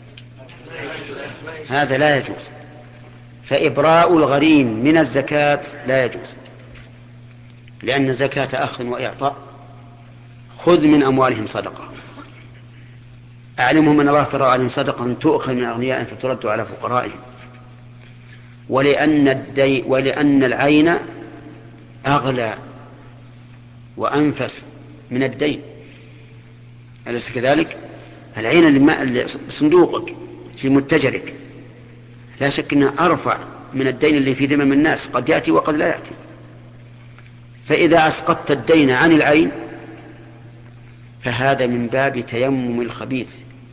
هذا لا يجوز. فإبراء الغريم من الزكاة لا يجوز، لأن الزكاة أخذ وإعطاء. خذ من أموالهم صدقة، أعلمهم أن الله ترى عليهم صدقة تؤخذ من أغنيائهم فترد على فقرائهم. ولأن, الدي ولأن العين أغلى وأنفس من الدين، أليس كذلك؟ العين اللي صندوقك في متجرك لا شك أنها أرفع من الدين اللي في ذمم الناس، قد يأتي وقد لا يأتي. فإذا أسقطت الدين عن العين فهذا من باب تيمم الخبيث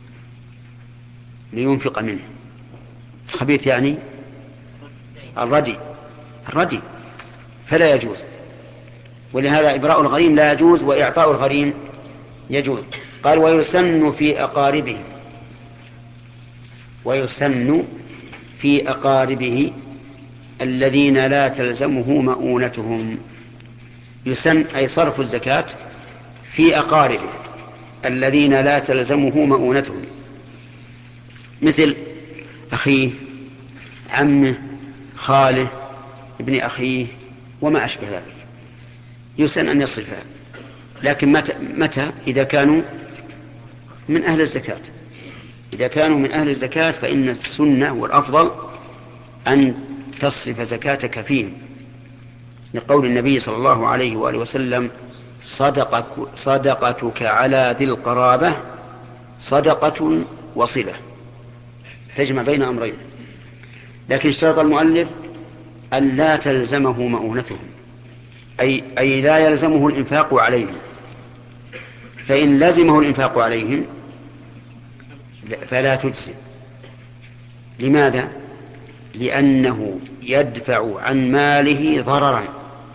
لينفق منه. الخبيث يعني الردي الردي فلا يجوز. ولهذا إبراء الغريم لا يجوز وإعطاء الغريم يجوز. قال ويسن في أقاربه، ويسن في أقاربه الذين لا تلزمه مؤونتهم، يسن أي صرف الزكاة في أقاربه الذين لا تلزمه مؤونتهم، مثل أخيه، عمه، خاله، ابن أخيه وما أشبه ذلك، يسن أن يصرفها. لكن متى, متى إذا كانوا من أهل الزكاة. إذا كانوا من أهل الزكاة فإن السنة والأفضل أن تصرف زكاتك فيهم، لقول النبي صلى الله عليه وآله وسلم: صدقك صدقتك على ذي القرابة صدقة وصلة، تجمع بين أمرين. لكن اشترط المؤلف أن لا تلزمه مؤونتهم، أي, أي لا يلزمه الإنفاق عليهم، فإن لزمه الإنفاق عليهم فلا تجزي. لماذا؟ لأنه يدفع عن ماله ضررا،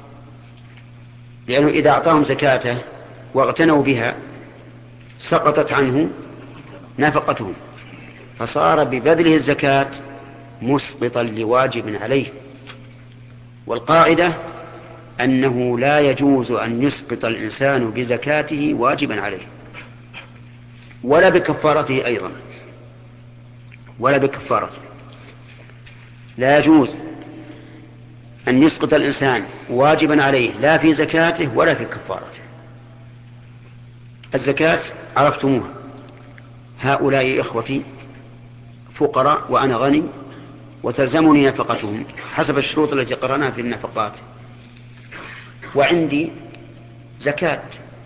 لأنه إذا أعطاهم زكاته واغتنوا بها سقطت عنه نفقتهم، فصار ببذله الزكاة مسقطا لواجب عليه. والقاعدة أنه لا يجوز أن يسقط الإنسان بزكاته واجبا عليه ولا بكفارته أيضا، ولا بكفارته. لا يجوز أن يسقط الإنسان واجبا عليه لا في زكاته ولا في كفارته. الزكاة عرفتموها، هؤلاء إخوتي فقراء وأنا غني وتلزمني نفقتهم حسب الشروط التي قرأناها في النفقات، وعندي زكاة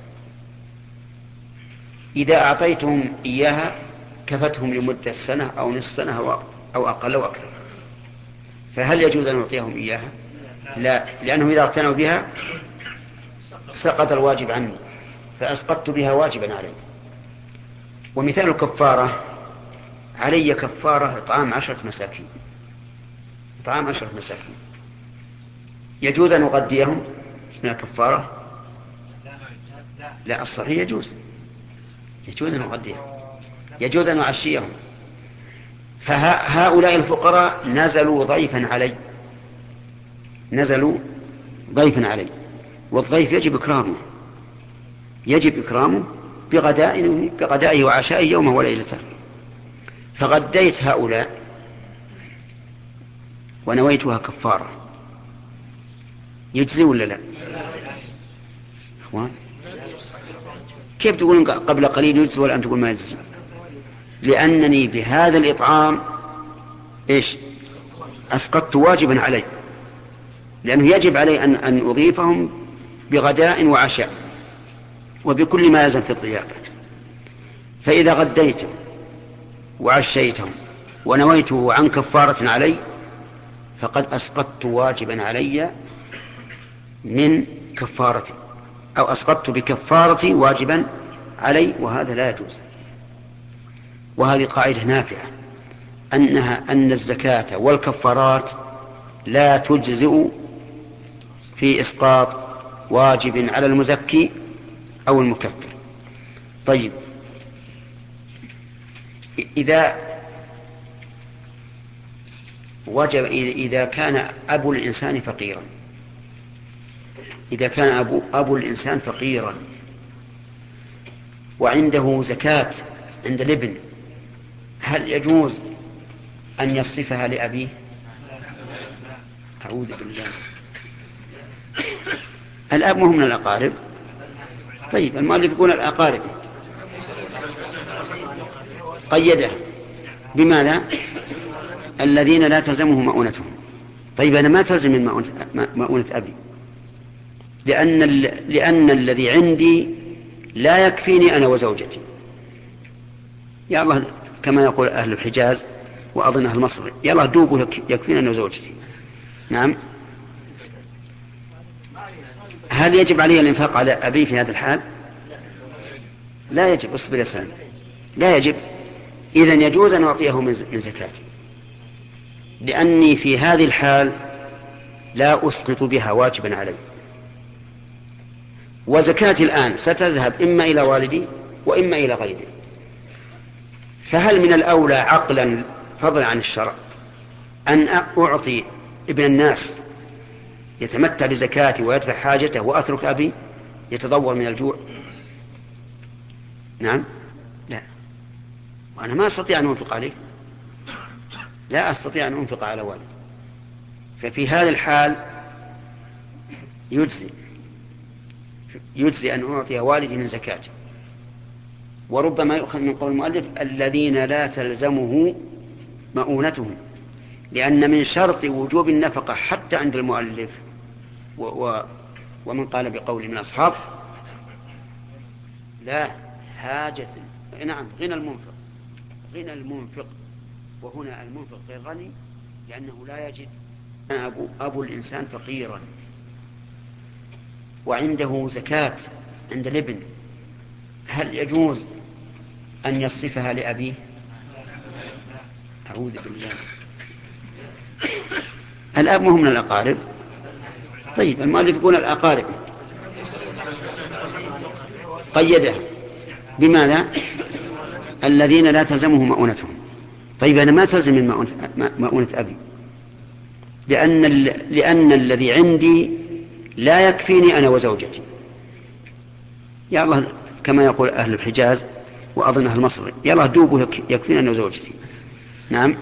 إذا أعطيتهم إياها كفتهم لمدة سنة أو نصف سنة أو أقل أو أكثر، فهل يجوز أن نعطيهم إياها؟ لا، لأنهم إذا اغتنوا بها سقط الواجب عني فأسقطت بها واجبا علي. ومثال الكفارة: علي كفارة إطعام عشرة مساكين، إطعام عشرة مساكين، يجوز أن أغديهم من الكفارة؟ لا، الصحيح يجوز، يجوز أن أغديهم، يجوز أن أعشيهم. فهؤلاء الفقراء نزلوا ضيفا علي، نزلوا ضيفا علي، والضيف يجب إكرامه، يجب إكرامه بغدائه, بغدائه وعشائه يومه وليلته. فغديت هؤلاء ونويتها كفارة، يجزي ولا لا؟ أخوان كيف تقولون قبل قليل يجزي والآن تقول ما يجزي؟ لأنني بهذا الإطعام إيش أسقطت واجبا علي، لأنه يجب علي أن, أن أضيفهم بغداء وعشاء وبكل ما يلزم في الضيافة. فإذا غديتهم وعشيتهم ونويته عن كفارة علي فقد أسقطت واجبا علي من كفارتي، أو أسقطت بكفارتي واجبا علي، وهذا لا يجوز. وهذه قاعدة نافعة، أنها أن الزكاة والكفارات لا تجزئ في إسقاط واجب على المزكي أو المكفر. طيب، إذا وجب إذا كان أبو الإنسان فقيرا، إذا كان أبو, أبو الإنسان فقيرا وعنده زكاة عند الابن، هل يجوز أن يصرفها لأبيه؟ أعوذ بالله. الأب مهم من الأقارب. طيب، المؤلف يقول الأقارب، قيدها بماذا؟ الذين لا تلزمه مؤونتهم. طيب، أنا ما تلزم من مؤونة أبي، لأن, لأن الذي عندي لا يكفيني أنا وزوجتي. يا الله، كما يقول أهل الحجاز وأظن أهل مصر: يا الله دوبه يكفيني أنا وزوجتي. نعم. هل يجب علي الإنفاق على أبي في هذا الحال؟ لا يجب. اصبر يا سلام، لا يجب. إذن يجوز أن أعطيه من زكاتي، لأني في هذه الحال لا أسقط بها واجبا علي، وزكاتي الآن ستذهب إما إلى والدي وإما إلى غيري. فهل من الأولى عقلا فضلا عن الشرع أن أعطي ابن الناس يتمتع بزكاتي ويدفع حاجته وأترك أبي يتضور من الجوع؟ نعم. لا، وأنا ما أستطيع أن أنفق عليه، لا أستطيع أن أنفق على والدي. ففي هذا الحال يجزي يجزي أن أعطي والدي من زكاته. وربما يؤخذ من قول المؤلف الذين لا تلزمه مؤونتهم، لأن من شرط وجوب النفقة حتى عند المؤلف و و ومن قال بقول من أصحاب لا حاجة، نعم، غنى المنفق غنى المنفق وهنا المنفق غير غني لأنه لا يجد. أبو, أبو الإنسان فقيرا وعنده زكاة عند الابن، هل يجوز أن يصرفها لأبيه؟ أعوذ بالله. الأب مهم من الأقارب. طيب المؤلف يقول الأقارب، قيده بماذا؟ الذين لا تلزمه مؤونتهم. طيب أنا ما تلزم من مؤونة أبي، لأن, لأن الذي عندي لا يكفيني أنا وزوجتي. يا الله، كما يقول أهل الحجاز وأظن أهل مصر، يا الله دوبه يكفيني أنا وزوجتي. نعم.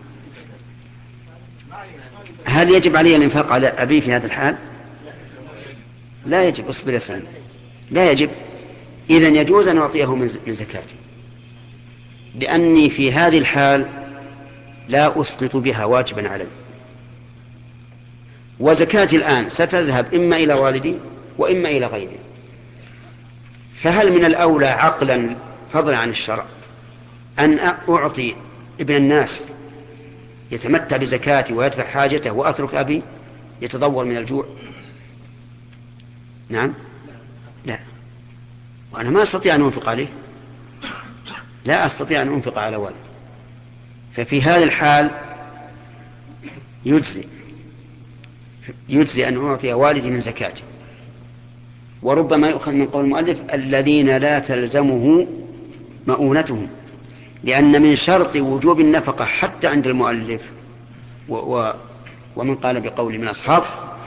هل يجب علي الإنفاق على أبي في هذا الحال؟ لا يجب. اصبر يا سلام، لا يجب. إذن يجوز أن أعطيه من زكاتي، لأني في هذه الحال لا أسقط بها واجبا علي، وزكاتي الآن ستذهب إما إلى والدي وإما إلى غيري. فهل من الأولى عقلا فضلا عن الشرع أن أعطي ابن الناس يتمتع بزكاتي ويدفع حاجته وأترك أبي يتضور من الجوع؟ نعم. لا، وأنا ما أستطيع أن أنفق عليه، لا أستطيع أن أنفق على والد. ففي هذا الحال يجزي يجزي أن أعطي والدي من زكاتي. وربما يؤخذ من قول المؤلف الذين لا تلزمه مؤونتهم، لأن من شرط وجوب النفقة حتى عند المؤلف و و ومن قال بقول من أصحاب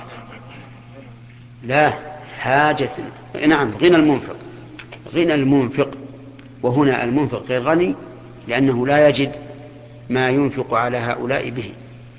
لا حاجة، نعم، غنى المنفق غنى المنفق وهنا المنفق غير غني لأنه لا يجد ما ينفق على هؤلاء به.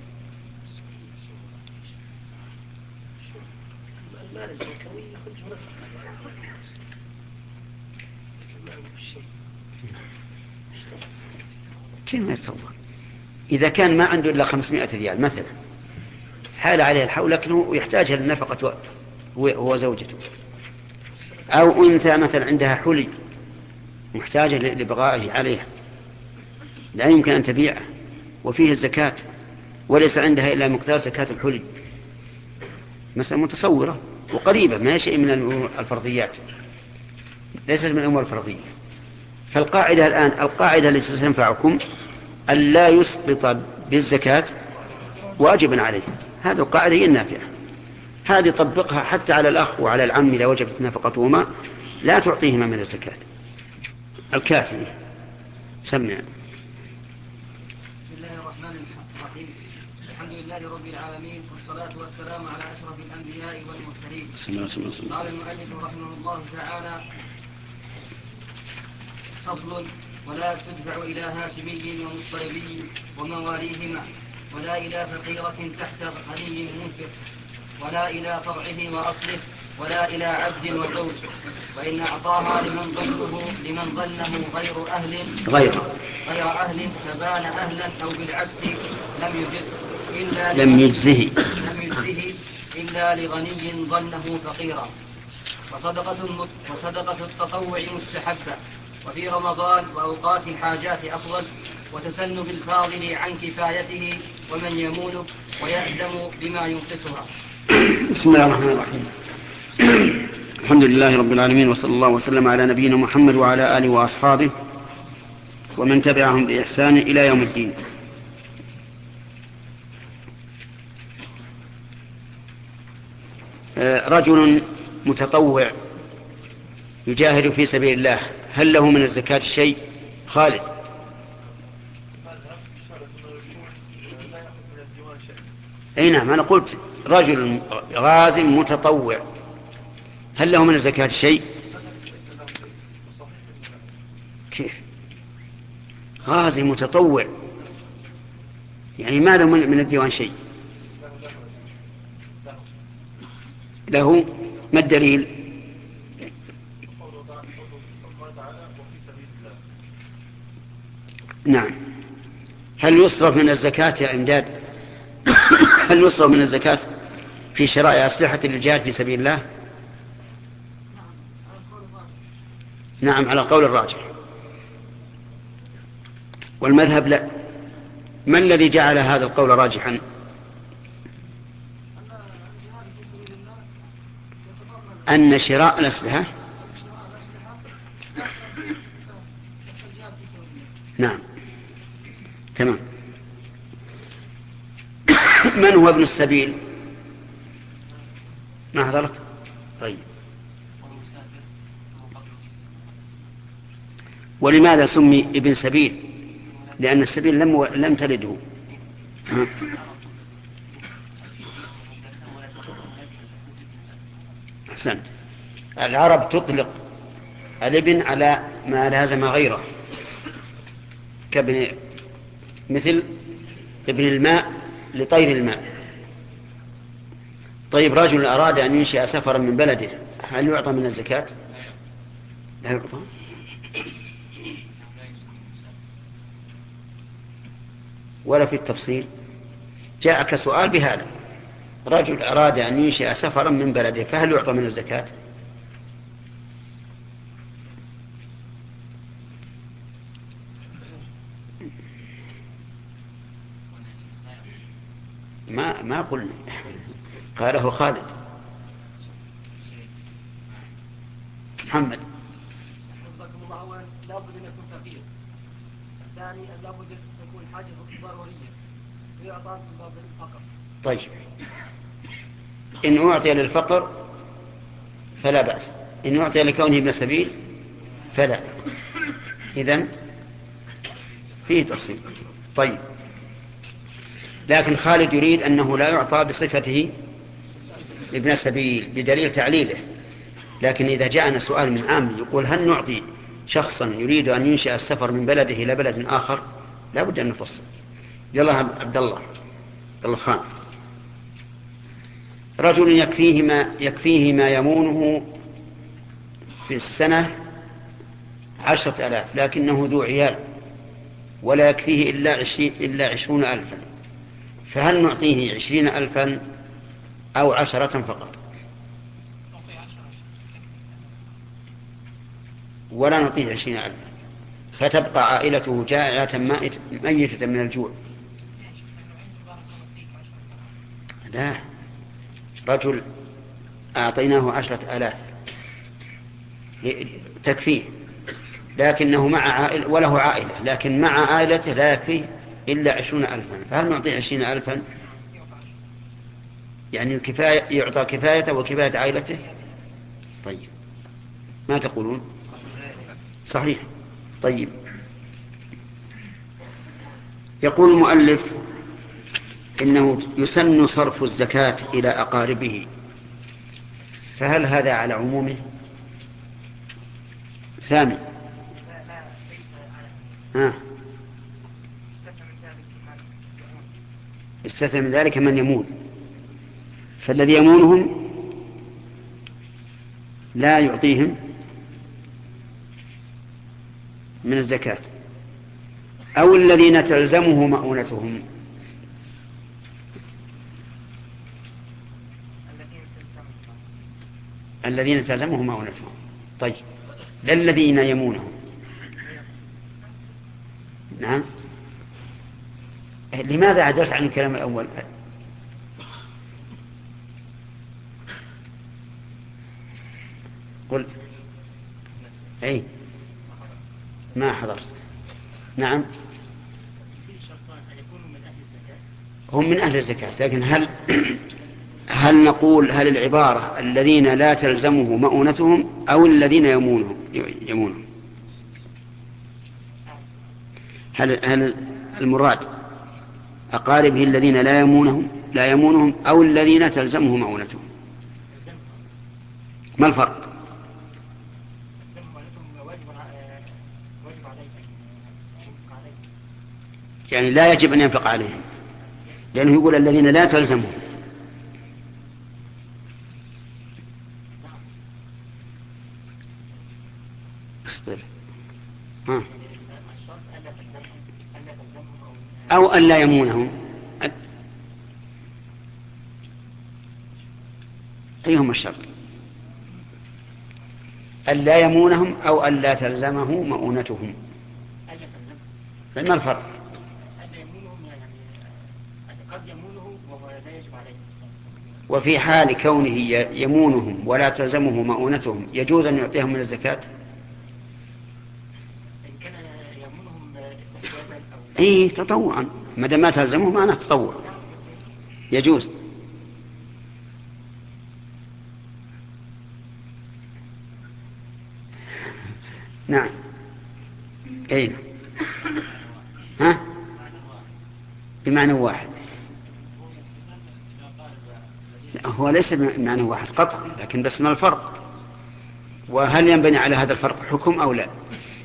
كيف ما يتصور؟ إذا كان ما عنده إلا خمسمائة ريال مثلا، حال عليه الحول لكنه يحتاجها للنفقة هو زوجته، أو أنثى مثلا عندها حلي محتاجة لبغائه عليها، لا يمكن أن تبيعه وفيه الزكاة وليس عندها إلا مقدار زكاة الحلي، مثلا متصورة وقريبة، ما هي شيء من الفرضيات، ليست من الأمور الفرضية. فالقاعدة الآن، القاعدة التي ستنفعكم ألا يسقط بالزكاة واجبا عليه، هذه القاعدة هي النافعة. هذه طبقها حتى على الأخ وعلى العم إذا وجبت نفقتهما، لا تعطيهما من الزكاة. الكافي سمع. بسم الله الرحمن الرحيم، الحمد لله رب العالمين، والصلاة والسلام على أشرف الأنبياء والمرسلين. قال المؤلف رحمه الله تعالى: فصل: ولا تدفع إلى هاشمي ومطلبي ومواليهما، ولا إلى فقيرة تحت غني منفق، ولا إلى فرعه وأصله، ولا إلى عبد وزوج. وإن أعطاها لمن ظنه لمن ظنه غير أهل غير غير أهل فبان أهلا أو بالعكس لم يجزه إلا لم يجزه لم يجزه إلا لغني ظنه فقيرا. وصدقة وصدقة التطوع مستحبة، وفي رمضان وأوقات الحاجات أفضل، وتسنب الفاضل عن كفايته ومن يمونه ويأدم بما ينقصها. بسم الله الرحمن الرحيم. الحمد لله رب العالمين، وصلى الله وسلم على نبينا محمد وعلى آله وأصحابه ومن تبعهم بإحسان إلى يوم الدين. رجل متطوع يجاهد في سبيل الله، هل له من الزكاة شيء؟ خالد. أي نعم، أنا قلت رجل غاز متطوع هل له من الزكاة شيء؟ كيف غازي متطوع يعني ما له من الديوان شيء؟ له ما الدليل؟ نعم. هل يصرف من الزكاة يا إمداد هل يصرف من الزكاة في شراء أسلحة للجهاد في سبيل الله؟ نعم على قول الراجح، والمذهب لا. ما الذي جعل هذا القول راجحا؟ أن شراء الأسلحة نعم تمام. من هو ابن السبيل؟ ما حضرت؟ طيب، ولماذا سمي ابن سبيل؟ لأن السبيل لم لم تلده. أحسنت. العرب تطلق الابن على ما لازم غيره، كابن مثل ابن الماء لطير الماء. طيب، رجل أراد أن ينشئ سفرا من بلده، هل يعطى من الزكاة؟ لا يعطى. ولا في التفصيل جاءك سؤال بهذا: رجل أراد أن ينشئ سفرا من بلده فهل يعطى من الزكاة؟ ما ما قلنا، قاله خالد. محمد. حفظكم الله، أولا لابد أن يكون فقير، الثاني لابد أن تكون حاجة ضرورية ويعطى من باب الفقر. طيب، إن أعطي للفقر فلا بأس، إن أعطي لكونه ابن سبيل فلا. إذن فيه تفصيل. طيب، لكن خالد يريد أنه لا يعطى بصفته ابن سبيل بدليل تعليله. لكن إذا جاءنا سؤال من عام يقول هل نعطي شخصا يريد أن ينشئ السفر من بلده إلى بلد آخر، لا بد أن نفصل. يلا عبد الله عبد الله خان. رجل يكفيه ما يكفيه ما يمونه في السنة عشرة آلاف، لكنه ذو عيال ولا يكفيه إلا عشرين إلا عشرون ألفا، فهل نعطيه عشرين ألفا أو عشرة فقط؟ ولا نعطيه عشرين ألفا، فتبقى عائلته جائعة ميتة من الجوع. لا، رجل أعطيناه عشرة آلاف تكفيه، لكنه مع عائلة وله عائلة، لكن مع عائلته لا يكفيه إلا عشرون ألفا، فهل نعطيه عشرين ألفا؟ يعني الكفاية يعطى كفايته وكفاية عائلته. طيب، ما تقولون؟ صحيح. طيب، يقول المؤلف إنه يسن صرف الزكاة إلى أقاربه، فهل هذا على عمومه؟ سامي. ها، استثنى من ذلك من يمون، فالذي يمونهم لا يعطيهم من الزكاة، أو الذين تلزمه مؤونتهم. الذين تلزمه مؤونتهم. طيب، لا الذين يمونهم. نعم. لماذا عدلت عن الكلام الأول؟ قل. أي ما حضرت. نعم، هم من أهل الزكاة، لكن هل هل نقول هل العبارة الذين لا تلزمه مؤونتهم أو الذين يمونهم يمونهم؟ هل هل المراد أقاربه الذين لا يمونهم لا يمونهم أو الذين تلزمه مؤونتهم. ما الفرق؟ يعني لا يجب أن ينفق عليهم، لأنه يقول الذين لا تلزمهم. اصبر. ها. أو أن لا يمونهم، أيهما الشرط؟ أن لا يمونهم أو أن لا تلزمه مؤونتهم. ما الفرق؟ وفي حال كونه يمونهم ولا تلزمه مؤونتهم يجوز أن يعطيهم من الزكاة؟ اي تطوعا، ما دام ما تلزمه معناه تطوع، يجوز. نعم. اين؟ ها؟ بمعنى واحد. هو ليس بمعنى واحد قطعا، لكن بس ما الفرق؟ وهل ينبني على هذا الفرق حكم أو لا؟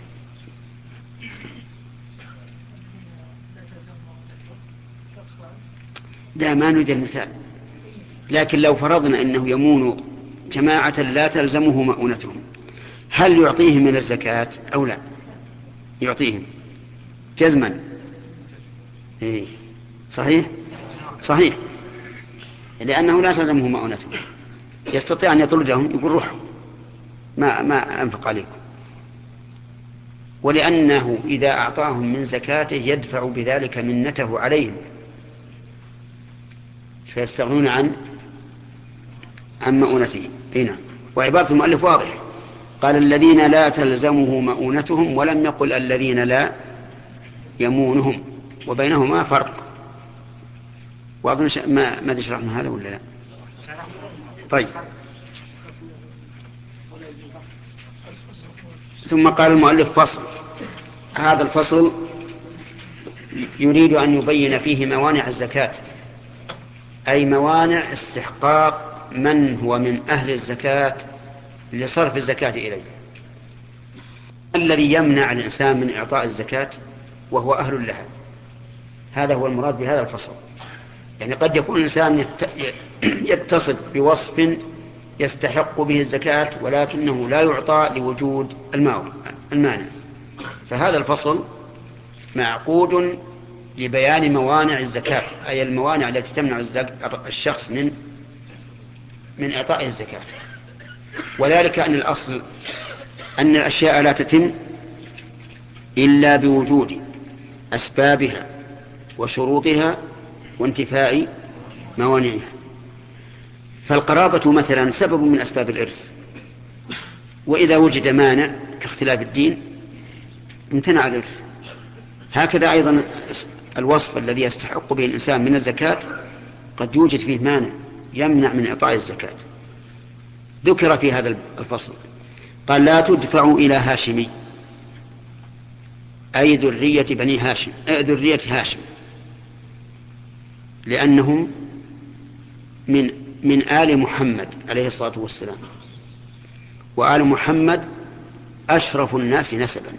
لا، ما نريد المثال، لكن لو فرضنا أنه يمون جماعة لا تلزمه مؤونتهم، هل يعطيهم من الزكاة أو لا؟ يعطيهم جزما. إيه. صحيح صحيح، لأنه لا تلزمه مؤونتهم، يستطيع أن يطردهم، يقول روحوا ما ما أنفق عليكم، ولأنه إذا أعطاهم من زكاته يدفع بذلك منته عليهم فيستغنون عن عن مؤونته. هنا وعبارة المؤلف واضح، قال الذين لا تلزمه مؤونتهم ولم يقل الذين لا يمونهم، وبينهما فرق. وأظن ما ما شرحنا هذا ولا لا؟ طيب. ثم قال المؤلف فصل. هذا الفصل يريد أن يبين فيه موانع الزكاة، أي موانع استحقاق من هو من أهل الزكاة لصرف الزكاة إليه. الذي يمنع الإنسان من إعطاء الزكاة وهو أهل لها، هذا هو المراد بهذا الفصل. يعني قد يكون الإنسان يتصف بوصف يستحق به الزكاة ولكنه لا يعطى لوجود المانع، فهذا الفصل معقود لبيان موانع الزكاة، أي الموانع التي تمنع الشخص من من إعطاء الزكاة. وذلك أن الأصل أن الأشياء لا تتم إلا بوجود أسبابها وشروطها وانتفاء موانعها. فالقرابة مثلا سبب من أسباب الإرث، وإذا وجد مانع كاختلاف الدين امتنع الإرث. هكذا أيضا الوصف الذي يستحق به الإنسان من الزكاة قد يوجد فيه مانع يمنع من إعطاء الزكاة، ذكر في هذا الفصل. قال لا تدفع إلى هاشمي، أي ذرية بني هاشم، أي ذرية هاشم، لأنهم من من آل محمد عليه الصلاة والسلام، وآل محمد أشرف الناس نسبا،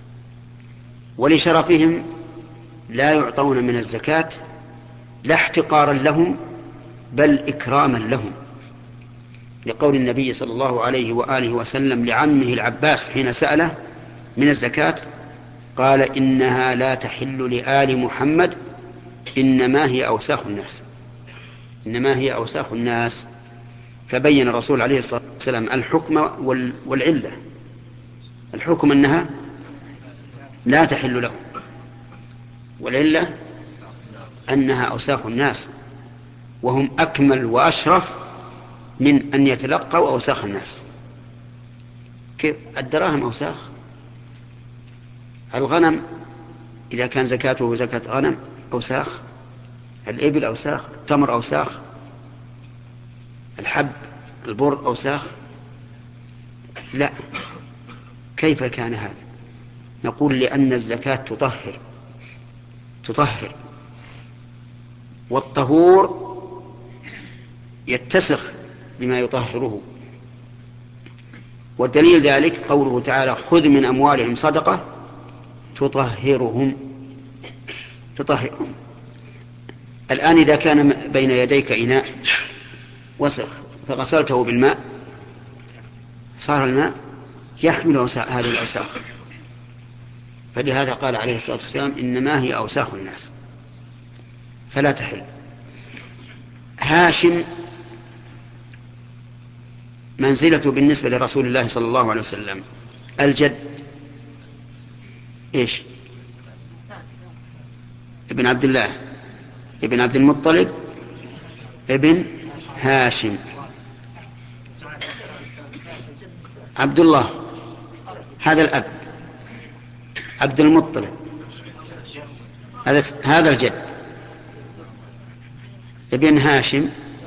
ولشرفهم لا يعطون من الزكاة لا احتقارا لهم بل إكراما لهم، لقول النبي صلى الله عليه وآله وسلم لعمه العباس حين سأله من الزكاة قال إنها لا تحل لآل محمد إنما هي أوساخ الناس، إنما هي أوساخ الناس. فبين الرسول عليه الصلاة والسلام الحكم والعلة. الحكم أنها لا تحل له، والعلة أنها أوساخ الناس، وهم أكمل وأشرف من أن يتلقوا أوساخ الناس. كيف؟ الدراهم أوساخ، الغنم إذا كان زكاته زكاة غنم أوساخ، الإبل أوساخ، التمر أوساخ، الحب البر أوساخ. لا، كيف كان هذا؟ نقول لأن الزكاة تطهر تطهر والطهور يتسخ بما يطهره. والدليل ذلك قوله تعالى خذ من أموالهم صدقة تطهرهم تطهرهم. الآن إذا كان بين يديك إناء وسخ فغسلته بالماء صار الماء يحمل هذه الأوساخ، فلهذا قال عليه الصلاة والسلام إنما هي أوساخ الناس فلا تحل. هاشم منزلته بالنسبة لرسول الله صلى الله عليه وسلم الجد إيش؟ ابن عبد الله ابن عبد المطلب ابن هاشم. عبد الله هذا الأب، عبد المطلب هذا هذا الجد، ابن هاشم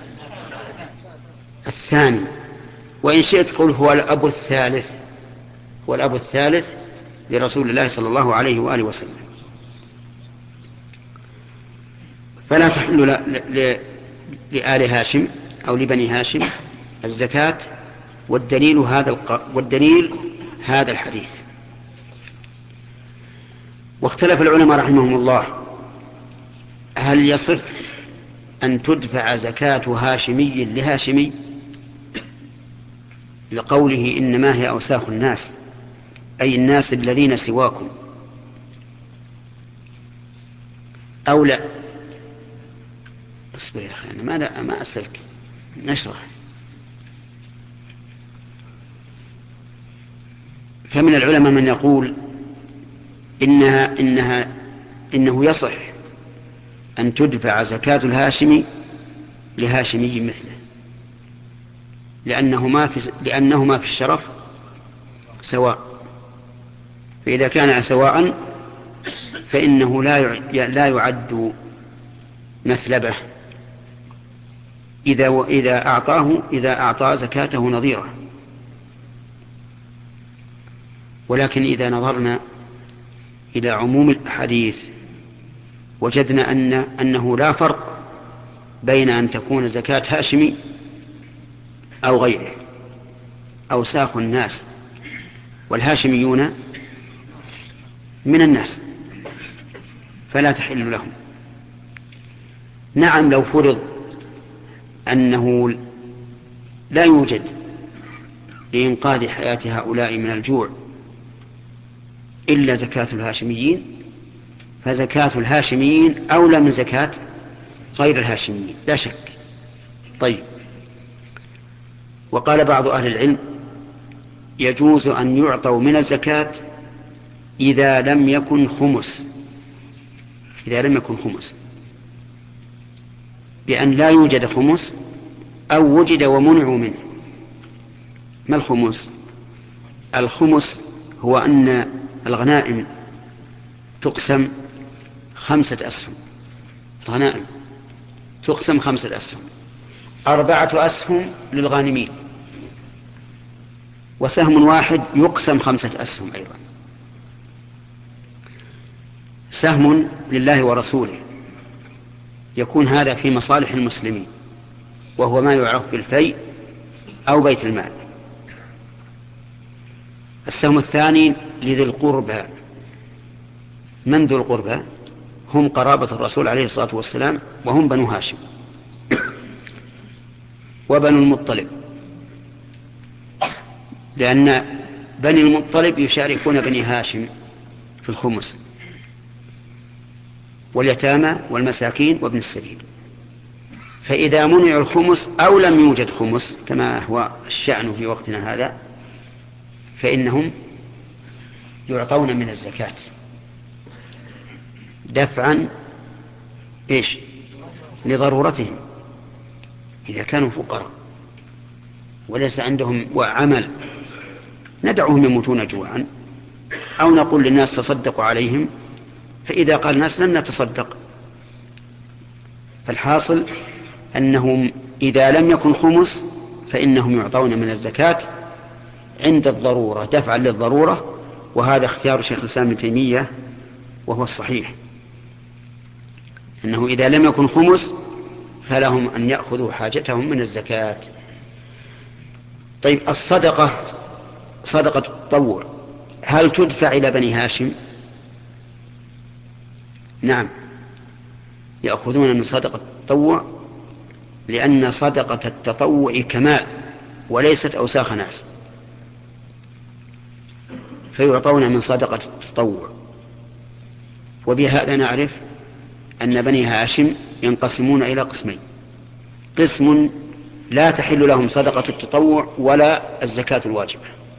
الثاني، وإن شئت قل هو الأب الثالث، هو الأب الثالث لرسول الله صلى الله عليه وآله وسلم. فلا تحل لآل هاشم أو لبني هاشم الزكاة، والدليل هذا الق... والدليل هذا الحديث. واختلف العلماء رحمهم الله هل يصح أن تدفع زكاة هاشمي لهاشمي لقوله إنما هي أوساخ الناس، أي الناس الذين سواكم، أو لا؟ اصبر يا أخي أنا ما, لا ما أسألك، نشرح. فمن العلماء من يقول إنها إنها إنه يصح أن تدفع زكاة الهاشمي لهاشمي مثله، لأنهما في لأنهما في الشرف سواء، فإذا كان سواء فإنه لا لا يعد مثلبه إذا إذا أعطاه إذا أعطى زكاته نظيره. ولكن إذا نظرنا إلى عموم الحديث وجدنا أن أنه لا فرق بين أن تكون زكاة هاشمي أو غيره، أوساخ الناس، والهاشميون من الناس فلا تحل لهم. نعم لو فرض أنه لا يوجد لإنقاذ حياة هؤلاء من الجوع إلا زكاة الهاشميين، فزكاة الهاشميين أولى من زكاة غير الهاشميين لا شك. طيب، وقال بعض أهل العلم يجوز أن يعطوا من الزكاة إذا لم يكن خمس، إذا لم يكن خمس، بأن لا يوجد خمس أو وجد ومنعوا منه. ما الخمس؟ الخمس هو أن الغنائم تقسم خمسة أسهم، الغنائم تقسم خمسة أسهم، أربعة أسهم للغانمين، وسهم واحد يقسم خمسة أسهم أيضا، سهم لله ورسوله، يكون هذا في مصالح المسلمين وهو ما يعرف بالفيء أو بيت المال. السهم الثاني لذي القربى. من ذو القربى؟ هم قرابة الرسول عليه الصلاة والسلام، وهم بنو هاشم وبنو المطلب، لأن بني المطلب يشاركون بني هاشم في الخمس، واليتامى والمساكين وابن السبيل. فإذا منع الخمس أو لم يوجد خمس كما هو الشأن في وقتنا هذا، فإنهم يعطون من الزكاة دفعا إيش؟ لضرورتهم. إذا كانوا فقراء وليس عندهم عمل ندعوهم يموتون جوعا، أو نقول للناس تصدقوا عليهم، فإذا قال الناس لن نتصدق. فالحاصل أنهم إذا لم يكن خمس فإنهم يعطون من الزكاة عند الضرورة دفعا للضرورة، وهذا اختيار شيخ الإسلام ابن تيمية وهو الصحيح، أنه إذا لم يكن خمس فلهم أن يأخذوا حاجتهم من الزكاة. طيب، الصدقة صدقة التطوع هل تدفع إلى بني هاشم؟ نعم، يأخذون من صدقة التطوع، لأن صدقة التطوع كمال وليست أوساخ ناس، فيعطون من صدقة التطوع. وبهذا نعرف أن بني هاشم ينقسمون إلى قسمين: قسم لا تحل لهم صدقة التطوع ولا الزكاة الواجبة،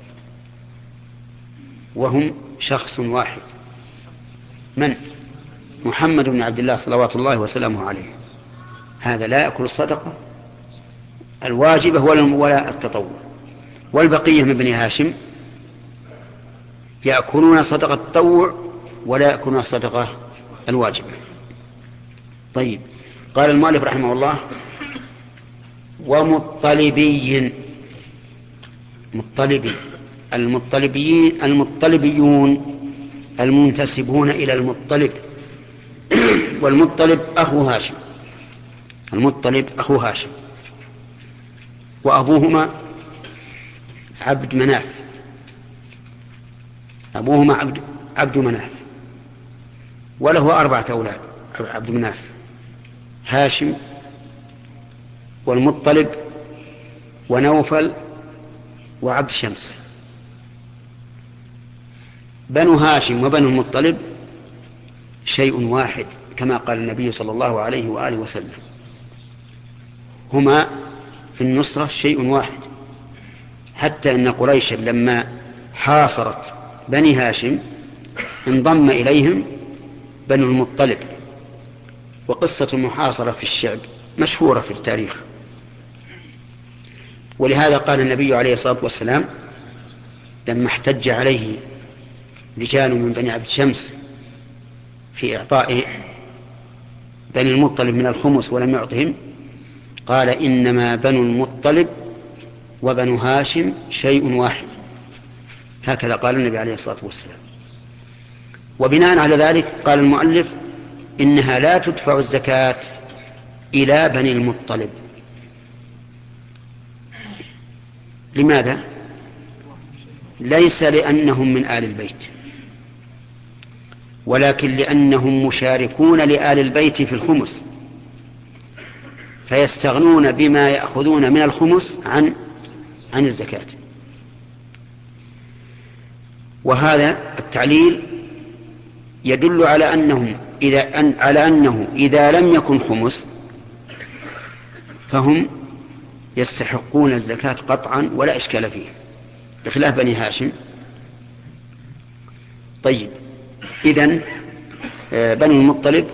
وهم شخص واحد، من؟ محمد بن عبد الله صلوات الله وسلامه عليه. هذا لا يأكل الصدقة الواجبة ولا التطوع. والبقية من بني هاشم يأكلون صدقة التطوع ولا يأكلون الصدقة الواجبة. طيب، قال المؤلف رحمه الله: ومطلبي. مطلبي المطلبيين المطلبيون المنتسبون إلى المطلب، والمطلب أخو هاشم، المطلب أخو هاشم، وأبوهما عبد مناف، أبوهما عبد, عبد مناف، وله أربعة أولاد: عبد مناف، هاشم، والمطلب، ونوفل، وعبد شمس. بنو هاشم وبنو المطلب شيء واحد، كما قال النبي صلى الله عليه وآله وسلم: هما في النصرة شيء واحد. حتى إن قريشا لما حاصرت بني هاشم انضم إليهم بنو المطلب، وقصة المحاصرة في الشعب مشهورة في التاريخ. ولهذا قال النبي عليه الصلاة والسلام لما احتج عليه رجال من بني عبد شمس في إعطاء بني المطلب من الخمس ولم يعطهم، قال: إنما بنو المطلب وبنو هاشم شيء واحد. هكذا قال النبي عليه الصلاة والسلام. وبناء على ذلك قال المؤلف: إنها لا تدفع الزكاة إلى بني المطلب. لماذا؟ ليس لأنهم من آل البيت، ولكن لأنهم مشاركون لآل البيت في الخمس، فيستغنون بما يأخذون من الخمس عن عن الزكاة. وهذا التعليل يدل على أنهم إذا أن على أنه إذا لم يكن خمس فهم يستحقون الزكاة قطعا ولا إشكال فيه، بخلاف بني هاشم. طيب، إذن بني المطلب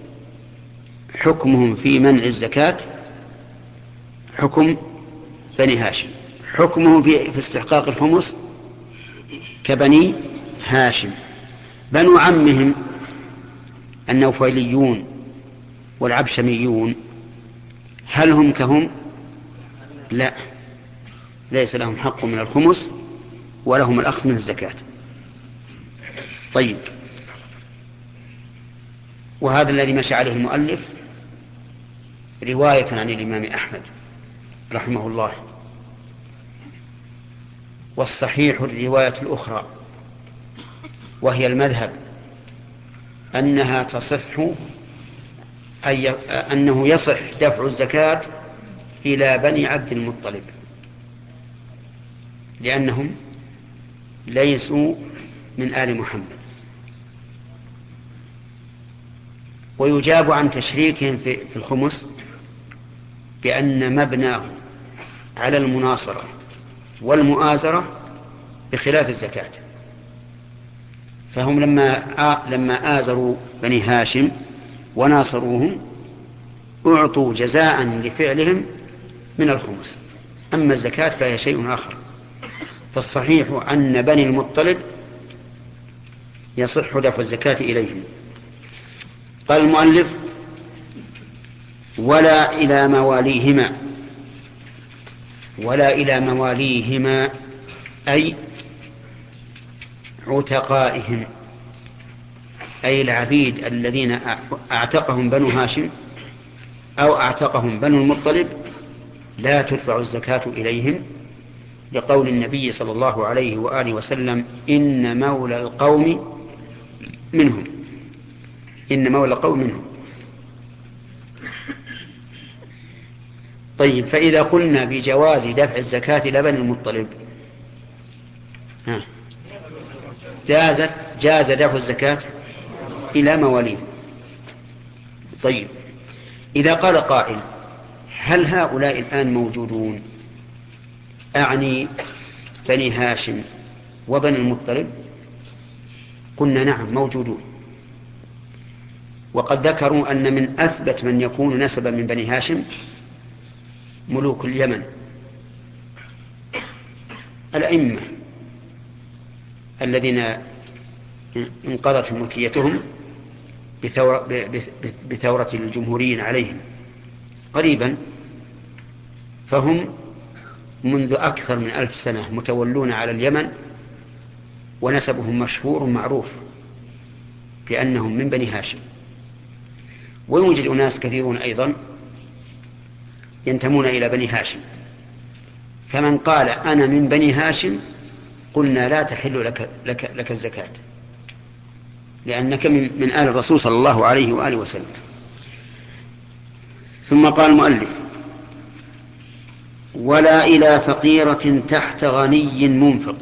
حكمهم في منع الزكاة حكم بني هاشم، حكمهم في, في استحقاق الخمس كبني هاشم. بنو عمهم النوفليون والعبشميون هل هم كهم؟ لا، ليس لهم حق من الخمس ولهم الأخذ من الزكاة. طيب، وهذا الذي مشى عليه المؤلف رواية عن الإمام أحمد رحمه الله. والصحيح الرواية الأخرى وهي المذهب أنها تصح، أي أنه يصح دفع الزكاة إلى بني عبد المطلب، لأنهم ليسوا من آل محمد. ويجاب عن تشريكهم في الخمس بأن مبناه على المناصرة والمؤازرة بخلاف الزكاة. فهم لما لما آزروا بني هاشم وناصروهم أعطوا جزاء لفعلهم من الخمس، أما الزكاة فهي شيء آخر. فالصحيح أن بني المطلب يصح دفع الزكاة إليهم. قال المؤلف: ولا إلى مواليهما. ولا إلى مواليهما أي عتقائهم، أي العبيد الذين أعتقهم بنو هاشم أو أعتقهم بنو المطلب لا تدفع الزكاة إليهم، لقول النبي صلى الله عليه وآله وسلم: إن مولى القوم منهم، إن مولى القوم منهم. طيب، فإذا قلنا بجواز دفع الزكاة إلى بني المطلب، ها جاز جاز دفع الزكاة إلى مواليه. طيب، إذا قال قائل: هل هؤلاء الآن موجودون؟ أعني بني هاشم وبني المطلب. قلنا: نعم، موجودون. وقد ذكروا أن من أثبت من يكون نسبا من بني هاشم ملوك اليمن، الأئمة الذين انقضت ملكيتهم بثورة الجمهوريين عليهم قريبا، فهم منذ أكثر من ألف سنة متولون على اليمن، ونسبهم مشهور معروف بأنهم من بني هاشم. ويوجد أناس كثيرون أيضا ينتمون إلى بني هاشم، فمن قال أنا من بني هاشم قلنا: لا تحل لك, لك, لك الزكاة، لأنك من, من آل الرسول صلى الله عليه وآله وسلم. ثم قال المؤلف: ولا إلى فقيرة تحت غني منفق.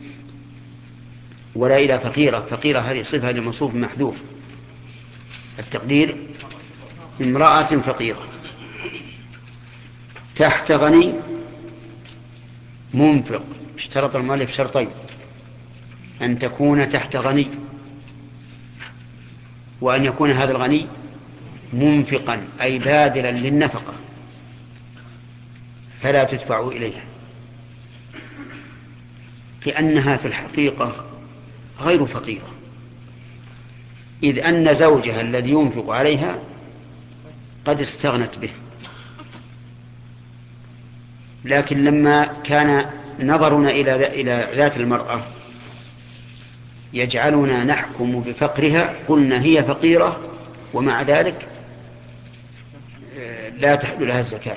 ولا إلى فقيرة، فقيرة هذه صفة لموصوف محذوف، التقدير امرأة فقيرة تحت غني منفق. اشترط المؤلف شرطين: أن تكون تحت غني، وأن يكون هذا الغني منفقا أي باذلا للنفقة، فلا تدفع إليها، لأنها في الحقيقة غير فقيرة، إذ أن زوجها الذي ينفق عليها قد استغنت به. لكن لما كان نظرنا إلى إلى ذات المرأة يجعلنا نحكم بفقرها، قلنا هي فقيرة ومع ذلك لا تحل لها الزكاة.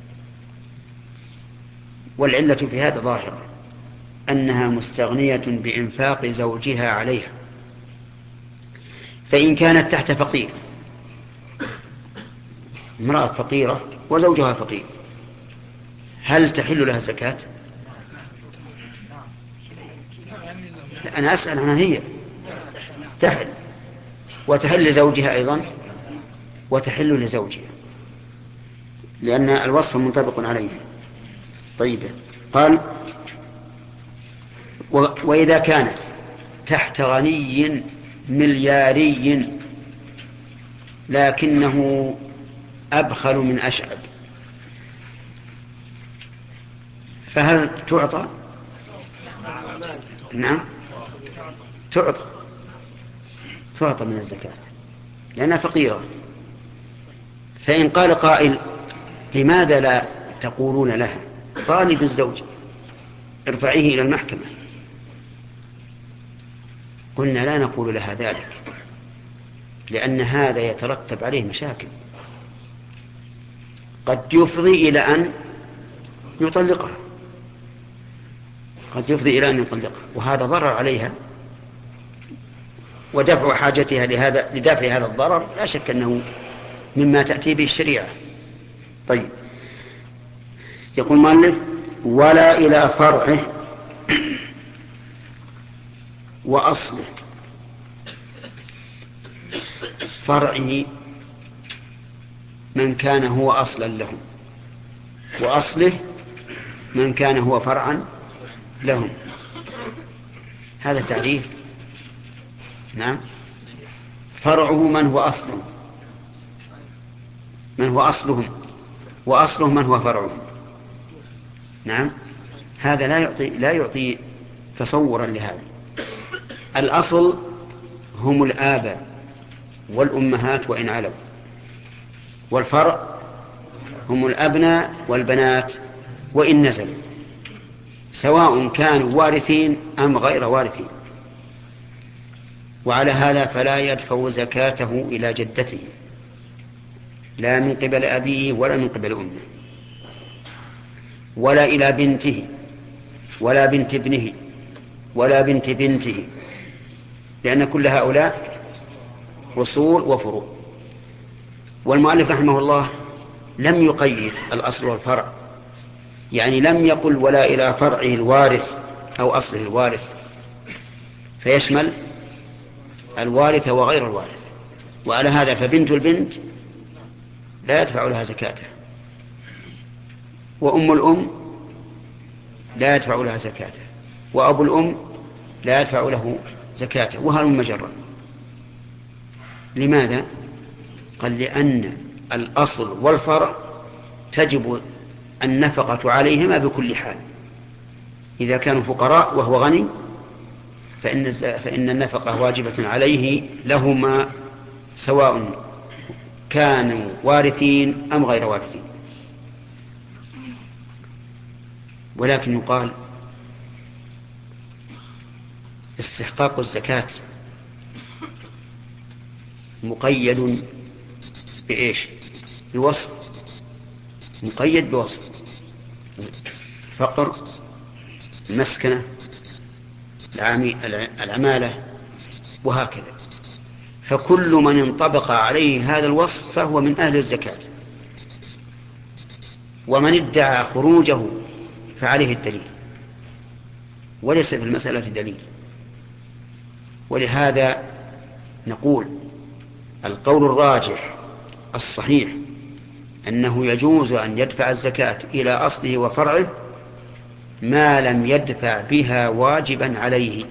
والعلة في هذا ظاهرة، أنها مستغنية بإنفاق زوجها عليها. فإن كانت تحت فقير، امرأة فقيرة وزوجها فقير، هل تحل لها الزكاة؟ لا، أنا أسأل عنها. هي تحل، وتحل لزوجها أيضا، وتحل لزوجها، لأن الوصف منطبق عليه. طيب، قال: وإذا كانت تحت غني ملياري لكنه أبخل من أشعب، فهل تعطى؟ نعم، تعطى تعطى من الزكاة لأنها فقيرة. فإن قال قائل: لماذا لا تقولون لها طالب الزوج ارفعيه إلى المحكمة؟ قلنا: لا نقول لها ذلك، لأن هذا يترتب عليه مشاكل، قد يفضي إلى أن يطلقها، قد يفضي إلى أن يطلقها، وهذا ضرر عليها، ودفع حاجتها لهذا لدافع هذا الضرر لا شك أنه مما تأتي به الشريعة. طيب، يقول المؤلف: ولا إلى فرعه وأصله. فرعه من كان هو أصلا لهم، وأصله من كان هو فرعا لهم. هذا تعريف. نعم، فرعه من هو أصله، من هو أصلهم، وأصله من هو فرعهم. نعم، هذا لا يعطي لا يعطي تصورا لهذا. الأصل هم الآباء والأمهات وإن علوا، والفرع هم الأبناء والبنات وإن نزلوا، سواء كانوا وارثين أم غير وارثين. وعلى هذا فلا يدفع زكاته إلى جدته، لا من قبل أبيه ولا من قبل أمه، ولا إلى بنته ولا بنت ابنه ولا بنت بنته، لأن كل هؤلاء أصول وفروع. والمؤلف رحمه الله لم يقيد الأصل والفرع، يعني لم يقل ولا إلى فرعه الوارث أو أصله الوارث، فيشمل الوارث وغير الوارث. وعلى هذا فبنت البنت لا يدفع لها زكاته، وأم الأم لا يدفع لها زكاته، وأبو الأم لا يدفع له زكاته، وهلم مجرا. لماذا؟ قال لأن الأصل والفرع تجب النفقة عليهما بكل حال. إذا كانوا فقراء وهو غني فإن, فإن النفقة واجبة عليه لهما سواء كانوا وارثين أم غير وارثين. ولكن يقال استحقاق الزكاة مقيد بإيش؟ بوصف، مقيد بوصف: فقر، المسكنة، العمالة، وهكذا. فكل من انطبق عليه هذا الوصف فهو من أهل الزكاة، ومن ادعى خروجه فعليه الدليل، وليس في المسألة دليل. ولهذا نقول القول الراجح الصحيح أنه يجوز أن يدفع الزكاة إلى أصله وفرعه ما لم يدفع بها واجبا عليه.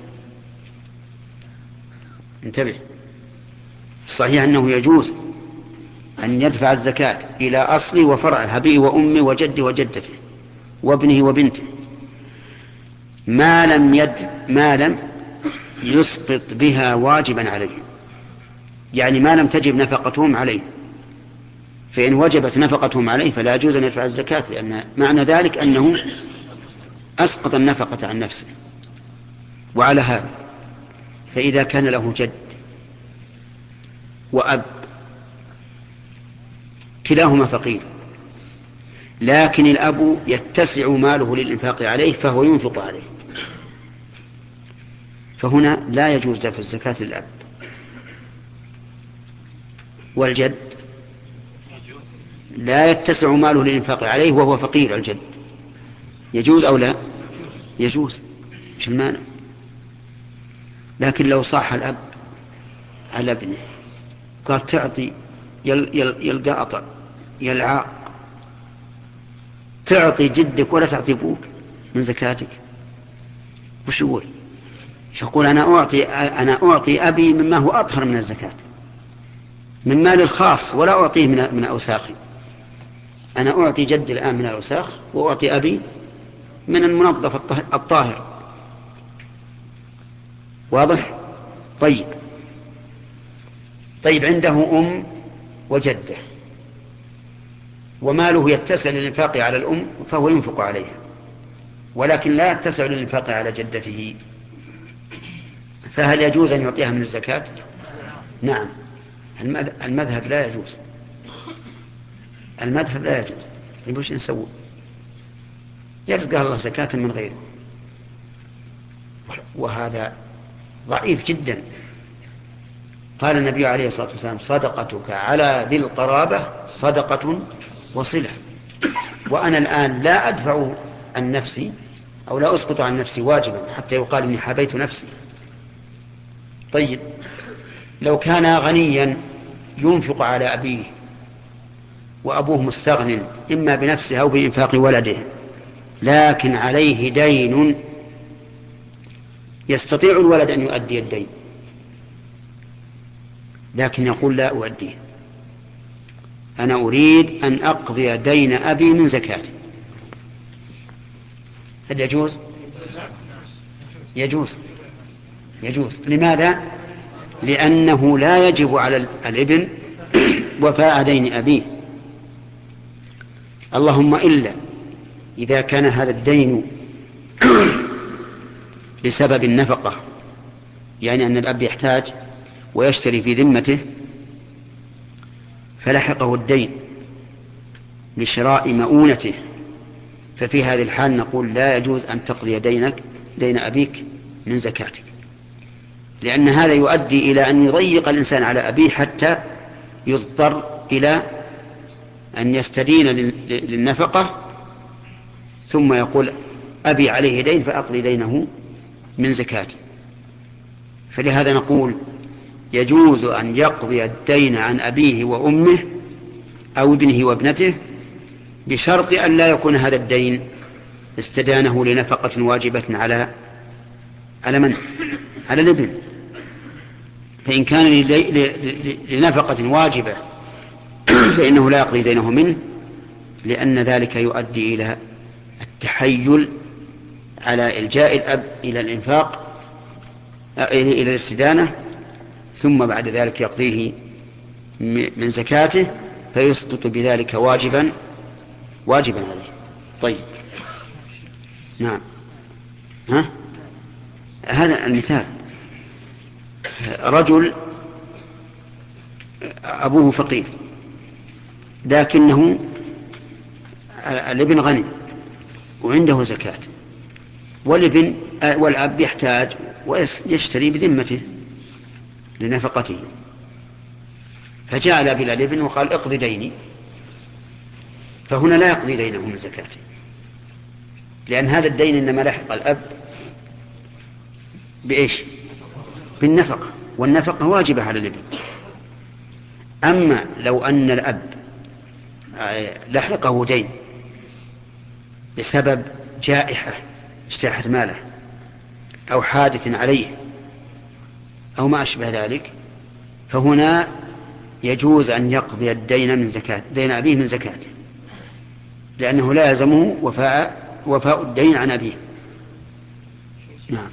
انتبه، الصحيح أنه يجوز أن يدفع الزكاة إلى أصله وفرعه، أبيه وأمه وجده وجدته وابنه وبنته، ما لم يد ما لم يسقط بها واجبا عليه، يعني ما لم تجب نفقتهم عليه. فإن وجبت نفقتهم عليه فلا يجوز أن يدفع الزكاة، لأن معنى ذلك أنه أسقط النفقة عن نفسه. وعلى هذا فإذا كان له جد وأب كلاهما فقير، لكن الأب يتسع ماله للإنفاق عليه فهو ينفق عليه، فهنا لا يجوز دفع الزكاة للأب. والجد لا يتسع ماله للإنفاق عليه وهو فقير، الجد يجوز أو لا؟ يجوز، مش المانع. لكن لو صاح الأب على ابنه قال تعطي يلقى يلعاق، تعطي جدك ولا تعطي ابوك من زكاتك، وش يقول؟ يقول أنا أعطي أنا أعطي أبي مما هو أطهر من الزكاة، من مال الخاص، ولا أعطيه من من أوساخي. أنا أعطي جدي الآن من الأوساخ، وأعطي أبي من المنظف الطاهر. واضح؟ طيب طيب عنده أم وجدة، وماله يتسع للإنفاق على الأم فهو ينفق عليها، ولكن لا يتسع للإنفاق على جدته، فهل يجوز أن يعطيها من الزكاة؟ نعم، المذهب لا يجوز، المذهب لا يجوز. طيب وش نسوي؟ يرزقها الله زكاة من غيره، وهذا ضعيف جدا. قال النبي عليه الصلاة والسلام: صدقتك على ذي القرابة صدقة وصلة. وأنا الآن لا أدفع عن نفسي أو لا أسقط عن نفسي واجبا حتى يقال إني حبيت نفسي. طيب لو كان غنيا ينفق على أبيه وأبوه مستغن إما بنفسه أو بإنفاق ولده، لكن عليه دين يستطيع الولد أن يؤدي الدين، لكن يقول لا أؤديه، أنا أريد أن أقضي دين أبي من زكاته، هل يجوز؟ يجوز يجوز. لماذا؟ لأنه لا يجب على الابن وفاء دين أبيه، اللهم إلا إذا كان هذا الدين بسبب النفقة، يعني أن الأب يحتاج ويشتري في ذمته فلحقه الدين لشراء مؤونته، ففي هذه الحال نقول لا يجوز أن تقضي دينك دين أبيك من زكاتك، لأن هذا يؤدي إلى أن يضيق الإنسان على أبيه حتى يضطر إلى أن يستدين للنفقة ثم يقول أبي عليه دين فأقضي دينه من زكاته. فلهذا نقول يجوز أن يقضي الدين عن أبيه وأمه أو ابنه وابنته بشرط أن لا يكون هذا الدين استدانه لنفقة واجبة على على من؟ على الابن. فإن كان لنفقة واجبة فإنه لا يقضي دينه منه، لأن ذلك يؤدي إلى التحيل على إلجاء الأب إلى الإنفاق إلى الاستدانة، ثم بعد ذلك يقضيه من زكاته فيسقط بذلك واجبا واجبا عليه. طيب نعم، ها هذا المثال. رجل أبوه فقير لكنه الابن غني وعنده زكاة، والابن والأب يحتاج ويشتري بذمته لنفقته، فجاء إلى الابن وقال اقضي ديني، فهنا لا يقضي دينه من زكاته، لأن هذا الدين إنما لحق الأب بإيش؟ بالنفقة، والنفقة واجبة على الابن. أما لو أن الأب لحقه دين بسبب جائحة اجتاحت ماله أو حادث عليه أو ما أشبه ذلك، فهنا يجوز أن يقضي الدين من زكاة دين أبيه من زكاته، لأنه لا يلزمه وفاء وفاء الدين عن أبيه. نعم.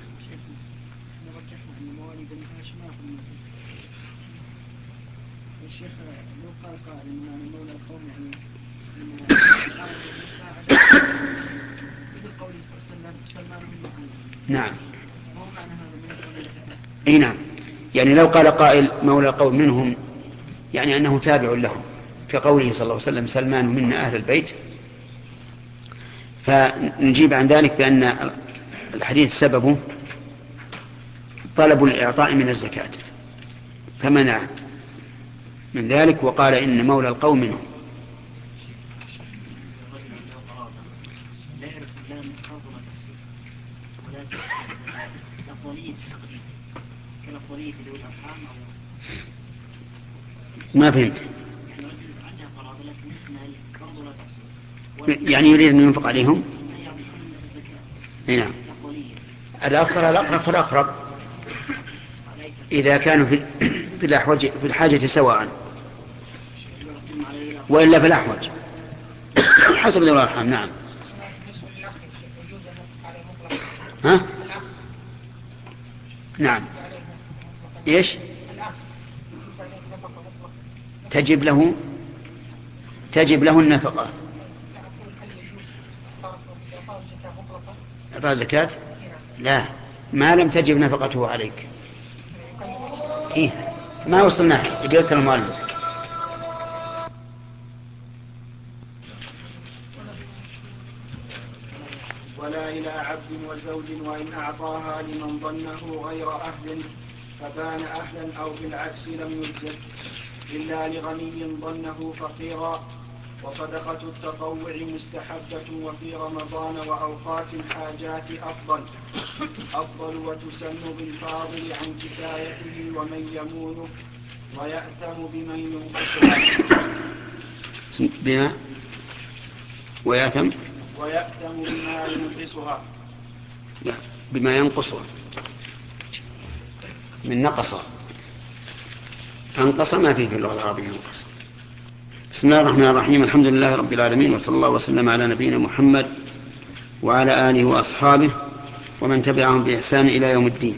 نعم. اي نعم، يعني لو قال قائل مولى قوم منهم يعني أنه تابع لهم، كقوله صلى الله عليه وسلم سلمان منا أهل البيت، فنجيب عن ذلك بأن الحديث سببه طلب الإعطاء من الزكاة فمنع من ذلك وقال إن مولى القوم منهم. ما فهمت. يعني يريد أن ينفق عليهم؟ نعم. الأفضل الأقرب فالأقرب إذا كانوا في الأحوج في الحاجة سواء، وإلا في الأحوج حسب ذوي الأرحام. نعم. ها؟ نعم. إيش؟ تجب له تجب له النفقة. إعطاء زكاة؟ لا، ما لم تجب نفقته عليك. إيه؟ ما وصلنا يذكر المؤلف. ولا إلى عبد وزوج وإن أعطاها لمن ظنه غير أهل فبان أهلا أو بالعكس لم يجزك إلا لغني ظنه فقيرا. وصدقة التطوع مستحبة وفي رمضان وأوقات الحاجات أفضل أفضل وتسن بالفاضل عن كفايته ومن يمونه ويأثم بمن ينقصها بما ويأثم ويأثم بما ينقصها لا بما ينقصها من نقص أنقص ما فيه في اللغة العربية ينقص. بسم الله الرحمن الرحيم، الحمد لله رب العالمين، وصلى الله وسلم على نبينا محمد وعلى آله وأصحابه ومن تبعهم بإحسان إلى يوم الدين.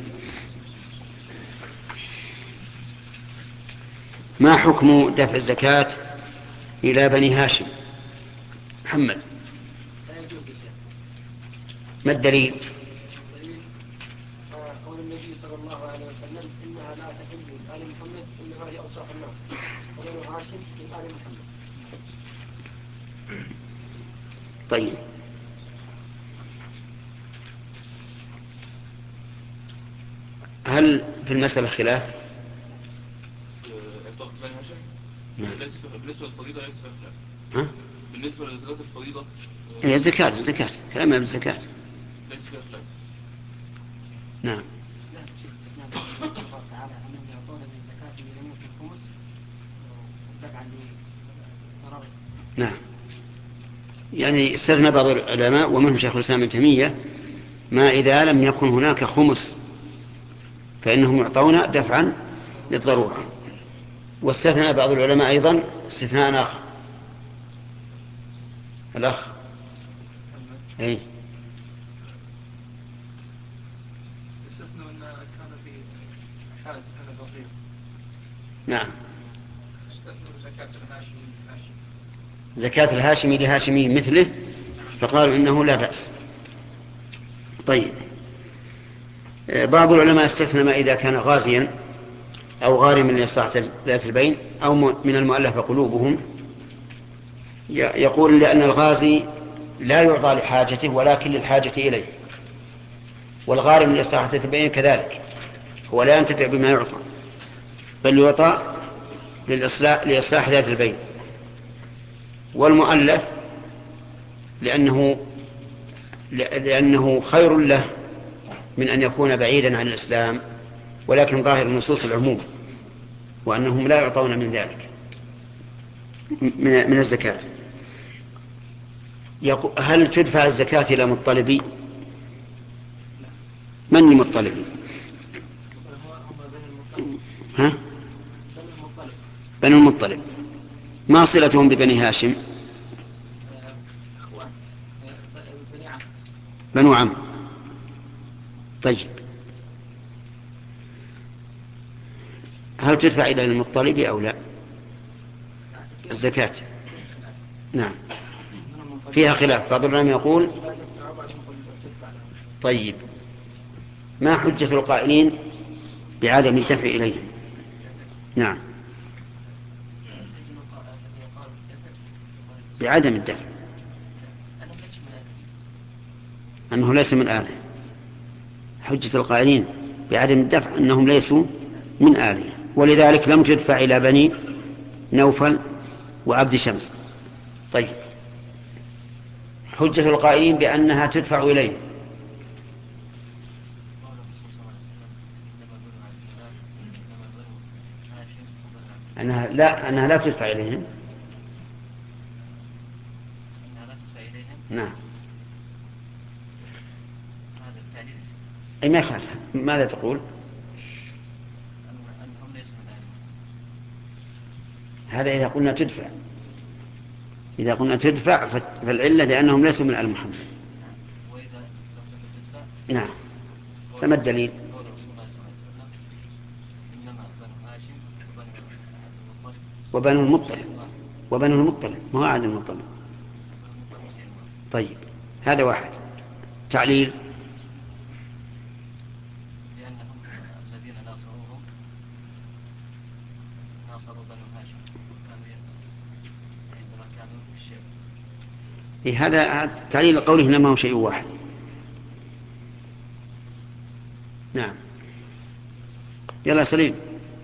ما حكم دفع الزكاة إلى بني هاشم؟ محمد. ما الدليل؟ قول النبي النبي صلى الله عليه وسلم إنها لا تحل من آل محمد إنما هي أوساط الناس وبنو هاشم من آل محمد. طيب هل في المسألة خلاف؟ بني هاشم ليس بالنسبة للفريضة ليس فيها خلاف. ها؟ بالنسبة لزكاة الفريضة هي زكاة زكاة كلامنا بالزكاة ليس فيها خلاف. نعم. لا شيء إسناد الله تعالى أنهم يعطون من الزكاة يلمون في الخمس دفعا لضرر. نعم. يعني استثنى بعض العلماء ومنهم شيخ الإسلام ابن تيمية ما إذا لم يكن هناك خمس فإنهم يعطون دفعا للضرورة. واستثنى بعض العلماء أيضا استثناء آخر. الأخ أي استثنى أن كان في حاجة كان ضرير. نعم. استثنى زكاة الهاشمي للهاشمي. زكاة الهاشمي لهاشمي مثله فقالوا إنه لا بأس. طيب بعض العلماء استثنى ما إذا كان غازيا أو غارما لإصلاح ذات البين أو من المؤلفة قلوبهم. يقول لأن الغازي لا يعطى لحاجته ولكن للحاجة إليه، والغارم لإصلاح ذات البين كذلك هو لا ينتفع بما يعطى بل يعطى للإصلاح, لإصلاح ذات البين. والمؤلف لأنه لأنه خير له من أن يكون بعيدا عن الإسلام، ولكن ظاهر النصوص العموم وأنهم لا يعطون من ذلك من الزكاة. هل تدفع الزكاة إلى مطلبي؟ من المطلبي؟ ها؟ بنو المطلب. ما صلتهم ببني هاشم؟ بنو عم. طيب هل تدفع إلى المطلب أو لا الزكاة؟ نعم فيها خلاف. بعض العلماء يقول طيب ما حجة القائلين بعدم الدفع إليهم؟ نعم بعدم الدفع أنه ليس من آله. حجة القائلين بعدم الدفع أنهم ليسوا من آله، ولذلك لم تدفع إلى بني نوفل وعبد شمس. طيب حجة القائلين بأنها تدفع إليه أنها لا أنها لا تدفع إليهم. نعم أي ما يخالف. ماذا تقول؟ هذا إذا قلنا تدفع. إذا قلنا تدفع فالعلة لأنهم ليسوا من آل محمد. نعم فما الدليل؟ وبنو المطلب وبنو المطلب ما هو عاد المطلب. طيب هذا واحد. تعليل لأنهم الذين ناصروهم ناصروا بنو هاشم كانوا عندما كانوا في الشيء. إيه هذا تعليل قوله إنما هو شيء واحد. نعم يلا سليم.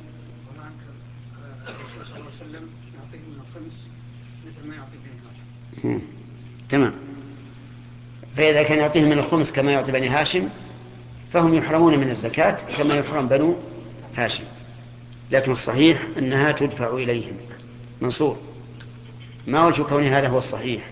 الرسول صلى الله عليه وسلم يعطيهم من الخمس مثل ما يعطي بني هاشم. تمام. فإذا كان يعطيهم من الخمس كما يعطي بني هاشم فهم يحرمون من الزكاة كما يحرم بنو هاشم، لكن الصحيح أنها تدفع إليهم. منصور ما وجه كون هذا هو الصحيح؟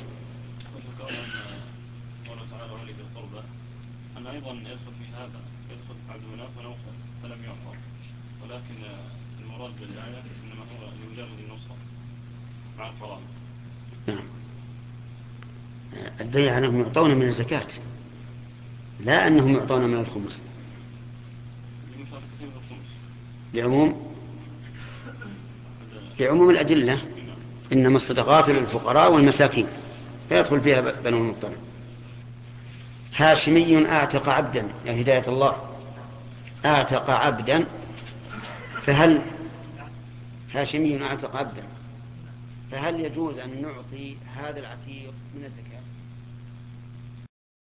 قوله تعالى ولي بالقربى أن أيضا يدخل في هذا يدخل عبد مناف ونوفل فلم يعطى، ولكن المراد بالآية إنما هو لمجرد النصرة مع القرابة. نعم الدليل على أنهم يعطون من الزكاة لا أنهم يعطون من الخمس لعموم لعموم الأدلة إنما الصدقات للفقراء والمساكين فيدخل فيها بنو المطلب. هاشمي أعتق عبدا يا هداية الله أعتق عبدا فهل هاشمي أعتق عبدا فهل يجوز أن نعطي هذا العتيق من الزكاة؟